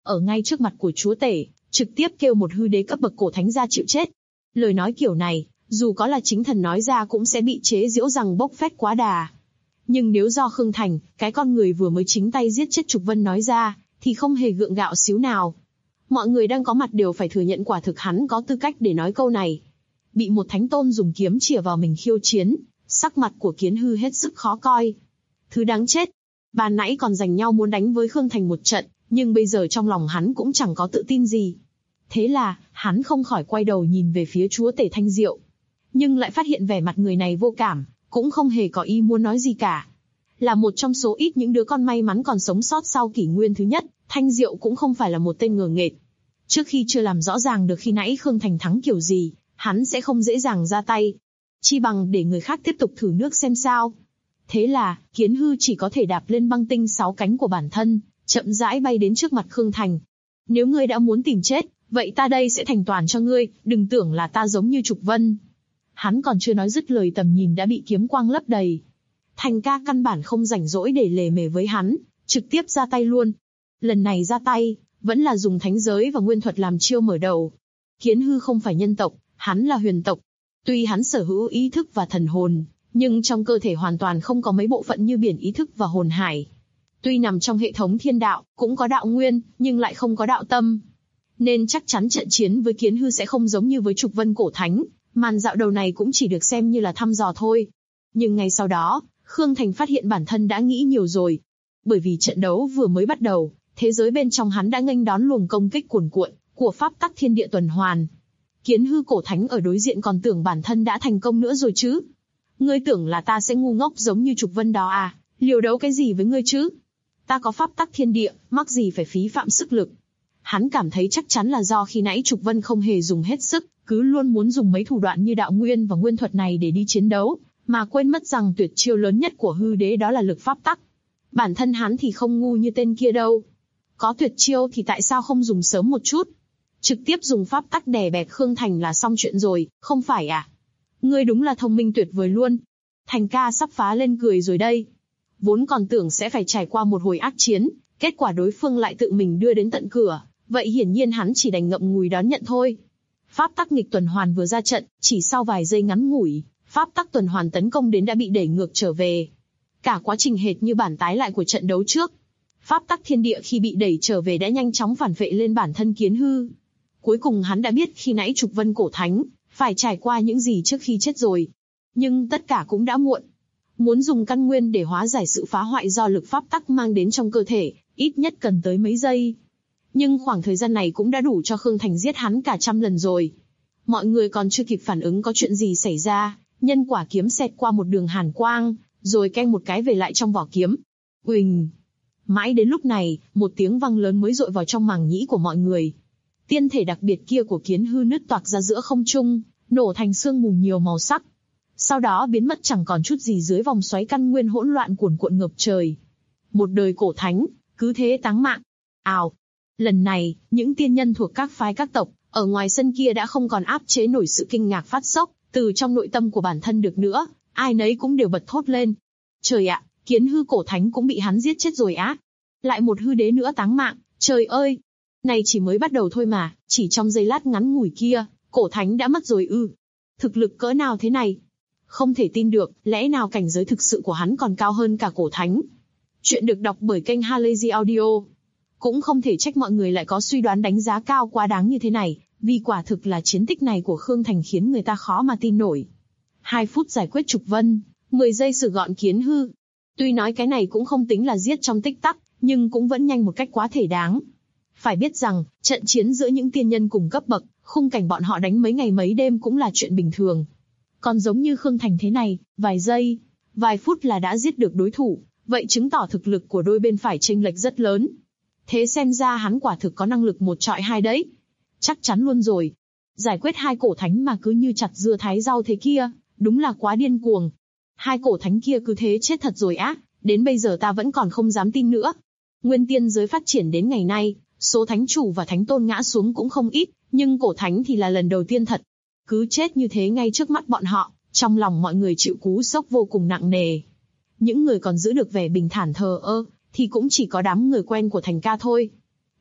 ở ngay trước mặt của chúa tể, trực tiếp kêu một hư đế cấp bậc cổ thánh ra chịu chết. Lời nói kiểu này, dù có là chính thần nói ra cũng sẽ bị chế giễu rằng bốc phét quá đà. Nhưng nếu do Khương Thành, cái con người vừa mới chính tay giết chết Trục Vân nói ra, thì không hề gượng gạo xíu nào. Mọi người đang có mặt đều phải thừa nhận quả thực hắn có tư cách để nói câu này. Bị một thánh tôn dùng kiếm chĩa vào mình khiêu chiến, sắc mặt của Kiến Hư hết sức khó coi. Thứ đáng chết. Ban nãy còn giành nhau muốn đánh với Khương Thành một trận, nhưng bây giờ trong lòng hắn cũng chẳng có tự tin gì. Thế là, hắn không khỏi quay đầu nhìn về phía chúa tể Thanh Diệu. Nhưng lại phát hiện vẻ mặt người này vô cảm, cũng không hề có ý muốn nói gì cả. Là một trong số ít những đứa con may mắn còn sống sót sau kỷ nguyên thứ nhất, Thanh Diệu cũng không phải là một tên ngờ nghệch. Trước khi chưa làm rõ ràng được khi nãy Khương Thành thắng kiểu gì, hắn sẽ không dễ dàng ra tay. Chi bằng để người khác tiếp tục thử nước xem sao. Thế là, Kiến Hư chỉ có thể đạp lên băng tinh 6 cánh của bản thân, chậm rãi bay đến trước mặt Khương Thành. Nếu ngươi đã muốn tìm chết, vậy ta đây sẽ thành toàn cho ngươi, đừng tưởng là ta giống như Trục Vân. Hắn còn chưa nói dứt lời tầm nhìn đã bị kiếm quang lấp đầy. Thành ca căn bản không rảnh rỗi để lề mề với hắn, trực tiếp ra tay luôn. Lần này ra tay, vẫn là dùng thánh giới và nguyên thuật làm chiêu mở đầu. Kiến Hư không phải nhân tộc, hắn là huyền tộc. Tuy hắn sở hữu ý thức và thần hồn, nhưng trong cơ thể hoàn toàn không có mấy bộ phận như biển ý thức và hồn hải. Tuy nằm trong hệ thống thiên đạo, cũng có đạo nguyên, nhưng lại không có đạo tâm. Nên chắc chắn trận chiến với Kiến Hư sẽ không giống như với Trục Vân cổ thánh, màn dạo đầu này cũng chỉ được xem như là thăm dò thôi. Nhưng ngay sau đó, Khương Thành phát hiện bản thân đã nghĩ nhiều rồi. Bởi vì trận đấu vừa mới bắt đầu, thế giới bên trong hắn đã nghênh đón luồng công kích cuồn cuộn của pháp tắc thiên địa tuần hoàn. Kiến Hư cổ thánh ở đối diện còn tưởng bản thân đã thành công nữa rồi chứ. Ngươi tưởng là ta sẽ ngu ngốc giống như Trục Vân đó à, liều đấu cái gì với ngươi chứ? Ta có pháp tắc thiên địa, mắc gì phải phí phạm sức lực. Hắn cảm thấy chắc chắn là do khi nãy Trục Vân không hề dùng hết sức, cứ luôn muốn dùng mấy thủ đoạn như đạo nguyên và nguyên thuật này để đi chiến đấu, mà quên mất rằng tuyệt chiêu lớn nhất của hư đế đó là lực pháp tắc. Bản thân hắn thì không ngu như tên kia đâu. Có tuyệt chiêu thì tại sao không dùng sớm một chút? Trực tiếp dùng pháp tắc đè bẹp Khương Thành là xong chuyện rồi, không phải à? Ngươi đúng là thông minh tuyệt vời luôn. Thành ca sắp phá lên cười rồi đây. Vốn còn tưởng sẽ phải trải qua một hồi ác chiến, kết quả đối phương lại tự mình đưa đến tận cửa, vậy hiển nhiên hắn chỉ đành ngậm ngùi đón nhận thôi. Pháp tắc nghịch tuần hoàn vừa ra trận, chỉ sau vài giây ngắn ngủi, pháp tắc tuần hoàn tấn công đến đã bị đẩy ngược trở về. Cả quá trình hệt như bản tái lại của trận đấu trước. Pháp tắc thiên địa khi bị đẩy trở về đã nhanh chóng phản vệ lên bản thân Kiến Hư. Cuối cùng hắn đã biết khi nãy Trục Vân cổ thánh phải trải qua những gì trước khi chết rồi. Nhưng tất cả cũng đã muộn. Muốn dùng căn nguyên để hóa giải sự phá hoại do lực pháp tắc mang đến trong cơ thể, ít nhất cần tới mấy giây. Nhưng khoảng thời gian này cũng đã đủ cho Khương Thành giết hắn cả 100 lần rồi. Mọi người còn chưa kịp phản ứng có chuyện gì xảy ra, nhân quả kiếm xẹt qua một đường hàn quang, rồi canh một cái về lại trong vỏ kiếm. Uỳnh! Mãi đến lúc này, một tiếng vang lớn mới dội vào trong màng nhĩ của mọi người. Tiên thể đặc biệt kia của Kiến Hư nứt toạc ra giữa không trung, nổ thành sương mù nhiều màu sắc. Sau đó biến mất chẳng còn chút gì dưới vòng xoáy căn nguyên hỗn loạn cuồn cuộn ngập trời. Một đời cổ thánh, cứ thế táng mạng. Ào! Lần này, những tiên nhân thuộc các phái các tộc, ở ngoài sân kia đã không còn áp chế nổi sự kinh ngạc phát sốc, từ trong nội tâm của bản thân được nữa, ai nấy cũng đều bật thốt lên. Trời ạ, Kiến Hư cổ thánh cũng bị hắn giết chết rồi á. Lại một hư đế nữa táng mạng, trời ơi! Này chỉ mới bắt đầu thôi mà, chỉ trong giây lát ngắn ngủi kia, cổ thánh đã mất rồi ư. Thực lực cỡ nào thế này? Không thể tin được, lẽ nào cảnh giới thực sự của hắn còn cao hơn cả cổ thánh? Chuyện được đọc bởi kênh Halazy Audio. Cũng không thể trách mọi người lại có suy đoán đánh giá cao quá đáng như thế này, vì quả thực là chiến tích này của Khương Thành khiến người ta khó mà tin nổi. 2 phút giải quyết Trục Vân, 10 giây xử gọn Kiến Hư. Tuy nói cái này cũng không tính là giết trong tích tắc, nhưng cũng vẫn nhanh một cách quá thể đáng. Phải biết rằng, trận chiến giữa những tiên nhân cùng cấp bậc, khung cảnh bọn họ đánh mấy ngày mấy đêm cũng là chuyện bình thường. Còn giống như Khương Thành thế này, vài giây, vài phút là đã giết được đối thủ, vậy chứng tỏ thực lực của đôi bên phải chênh lệch rất lớn. Thế xem ra hắn quả thực có năng lực 1 chọi 2 đấy. Chắc chắn luôn rồi. Giải quyết 2 cổ thánh mà cứ như chặt dưa thái rau thế kia, đúng là quá điên cuồng. 2 cổ thánh kia cứ thế chết thật rồi á, đến bây giờ ta vẫn còn không dám tin nữa. Nguyên tiên giới phát triển đến ngày nay, số thánh chủ và thánh tôn ngã xuống cũng không ít, nhưng cổ thánh thì là lần đầu tiên thật. Cứ chết như thế ngay trước mắt bọn họ, trong lòng mọi người chịu cú sốc vô cùng nặng nề. Những người còn giữ được vẻ bình thản thờ ơ, thì cũng chỉ có đám người quen của Thành ca thôi.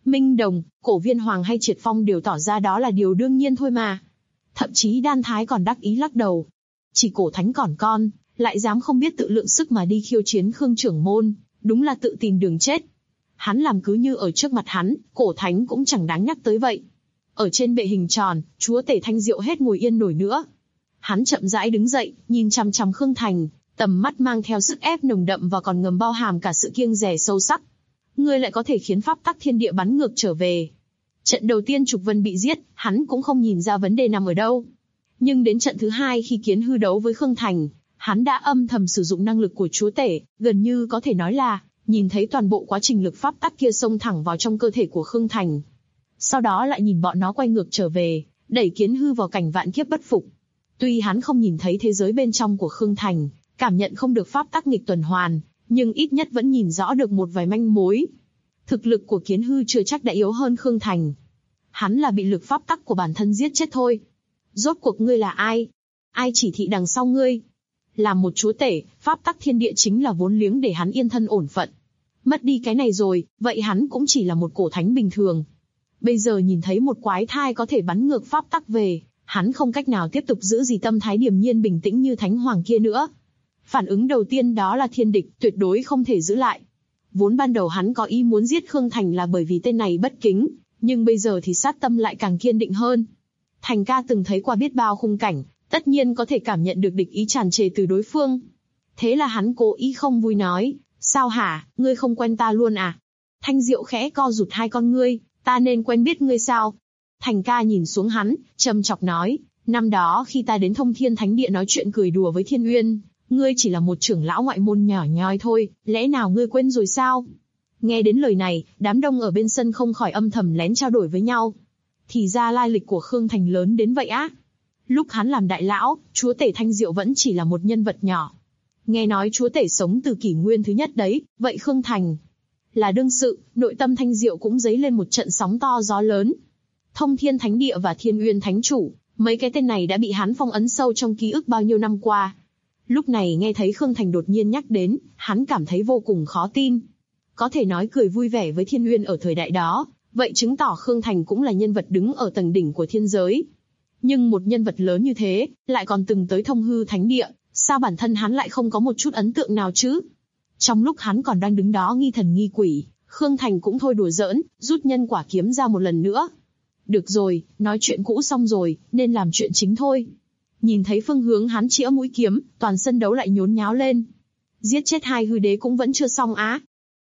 Minh Đồng, Cổ Viên Hoàng hay Triệt Phong đều tỏ ra đó là điều đương nhiên thôi mà. Thậm chí Đan Thái còn đắc ý lắc đầu. Chỉ Cổ Thánh còn con, lại dám không biết tự lượng sức mà đi khiêu chiến Khương trưởng môn, đúng là tự tìm đường chết. Hắn làm cứ như ở trước mặt hắn, Cổ Thánh cũng chẳng đáng nhắc tới vậy. Ở trên bệ hình tròn, chúa tể Thanh Diệu hết ngồi yên nổi nữa. Hắn chậm rãi đứng dậy, nhìn chằm chằm Khương Thành, tầm mắt mang theo sức ép nồng đậm và còn ngầm bao hàm cả sự kiêng dè sâu sắc. Ngươi lại có thể khiến pháp tắc thiên địa bắn ngược trở về. Trận đầu tiên Trục Vân bị giết, hắn cũng không nhìn ra vấn đề nằm ở đâu. Nhưng đến trận thứ hai khi Kiến Hư đấu với Khương Thành, hắn đã âm thầm sử dụng năng lực của chúa tể, gần như có thể nói là nhìn thấy toàn bộ quá trình lực pháp tắc kia xông thẳng vào trong cơ thể của Khương Thành. Sau đó lại nhìn bọn nó quay ngược trở về, đẩy Kiến Hư vào cảnh vạn kiếp bất phục. Tuy hắn không nhìn thấy thế giới bên trong của Khương Thành, cảm nhận không được pháp tắc nghịch tuần hoàn, nhưng ít nhất vẫn nhìn rõ được một vài manh mối. Thực lực của Kiến Hư chưa chắc đã yếu hơn Khương Thành. Hắn là bị lực pháp tắc của bản thân giết chết thôi. Rốt cuộc ngươi là ai? Ai chỉ thị đằng sau ngươi? Làm một chúa tể, pháp tắc thiên địa chính là vốn liếng để hắn yên thân ổn phận. Mất đi cái này rồi, vậy hắn cũng chỉ là một cổ thánh bình thường. Bây giờ nhìn thấy một quái thai có thể bắn ngược pháp tắc về, hắn không cách nào tiếp tục giữ gì tâm thái điềm nhiên bình tĩnh như thánh hoàng kia nữa. Phản ứng đầu tiên đó là thiên địch, tuyệt đối không thể giữ lại. Vốn ban đầu hắn có ý muốn giết Khương Thành là bởi vì tên này bất kính, nhưng bây giờ thì sát tâm lại càng kiên định hơn. Thành ca từng thấy qua biết bao khung cảnh, tất nhiên có thể cảm nhận được địch ý tràn trề từ đối phương. Thế là hắn cố ý không vui nói, sao hả, ngươi không quen ta luôn à? Thanh Diệu khẽ co rụt hai con ngươi, ta nên quen biết ngươi sao? Thành ca nhìn xuống hắn, châm chọc nói, năm đó khi ta đến Thông Thiên Thánh Địa nói chuyện cười đùa với Thiên Uyên, ngươi chỉ là một trưởng lão ngoại môn nhỏ nhoi thôi, lẽ nào ngươi quên rồi sao? Nghe đến lời này, đám đông ở bên sân không khỏi âm thầm lén trao đổi với nhau. Thì ra lai lịch của Khương Thành lớn đến vậy á. Lúc hắn làm đại lão, chúa tể Thanh Diệu vẫn chỉ là một nhân vật nhỏ. Nghe nói chúa tể sống từ kỷ nguyên thứ nhất đấy, vậy Khương Thành là đương sự, nội tâm Thanh Diệu cũng dấy lên một trận sóng to gió lớn. Thông Thiên Thánh Địa và Thiên Uyên Thánh Chủ, mấy cái tên này đã bị hắn phong ấn sâu trong ký ức bao nhiêu năm qua. Lúc này nghe thấy Khương Thành đột nhiên nhắc đến, hắn cảm thấy vô cùng khó tin. Có thể nói cười vui vẻ với Thiên Uyên ở thời đại đó, vậy chứng tỏ Khương Thành cũng là nhân vật đứng ở tầng đỉnh của thiên giới. Nhưng một nhân vật lớn như thế, lại còn từng tới Thông Hư Thánh Địa, sao bản thân hắn lại không có một chút ấn tượng nào chứ? Trong lúc hắn còn đang đứng đó nghi thần nghi quỷ, Khương Thành cũng thôi đùa giỡn, rút nhân quả kiếm ra một lần nữa. Được rồi, nói chuyện cũ xong rồi, nên làm chuyện chính thôi. Nhìn thấy phương hướng hắn chĩa mũi kiếm, toàn sân đấu lại nhốn nháo lên. Giết chết hai hư đế cũng vẫn chưa xong á.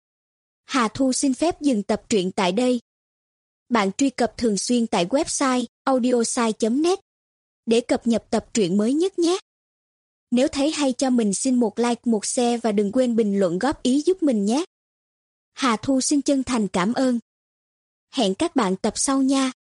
Hà Thu xin phép dừng tập truyện tại đây. Bạn truy cập thường xuyên tại website audiosai.net để cập nhật tập truyện mới nhất nhé. Nếu thấy hay cho mình xin một like, một share và đừng quên bình luận góp ý giúp mình nhé. Hà Thu xin chân thành cảm ơn. Hẹn các bạn tập sau nha.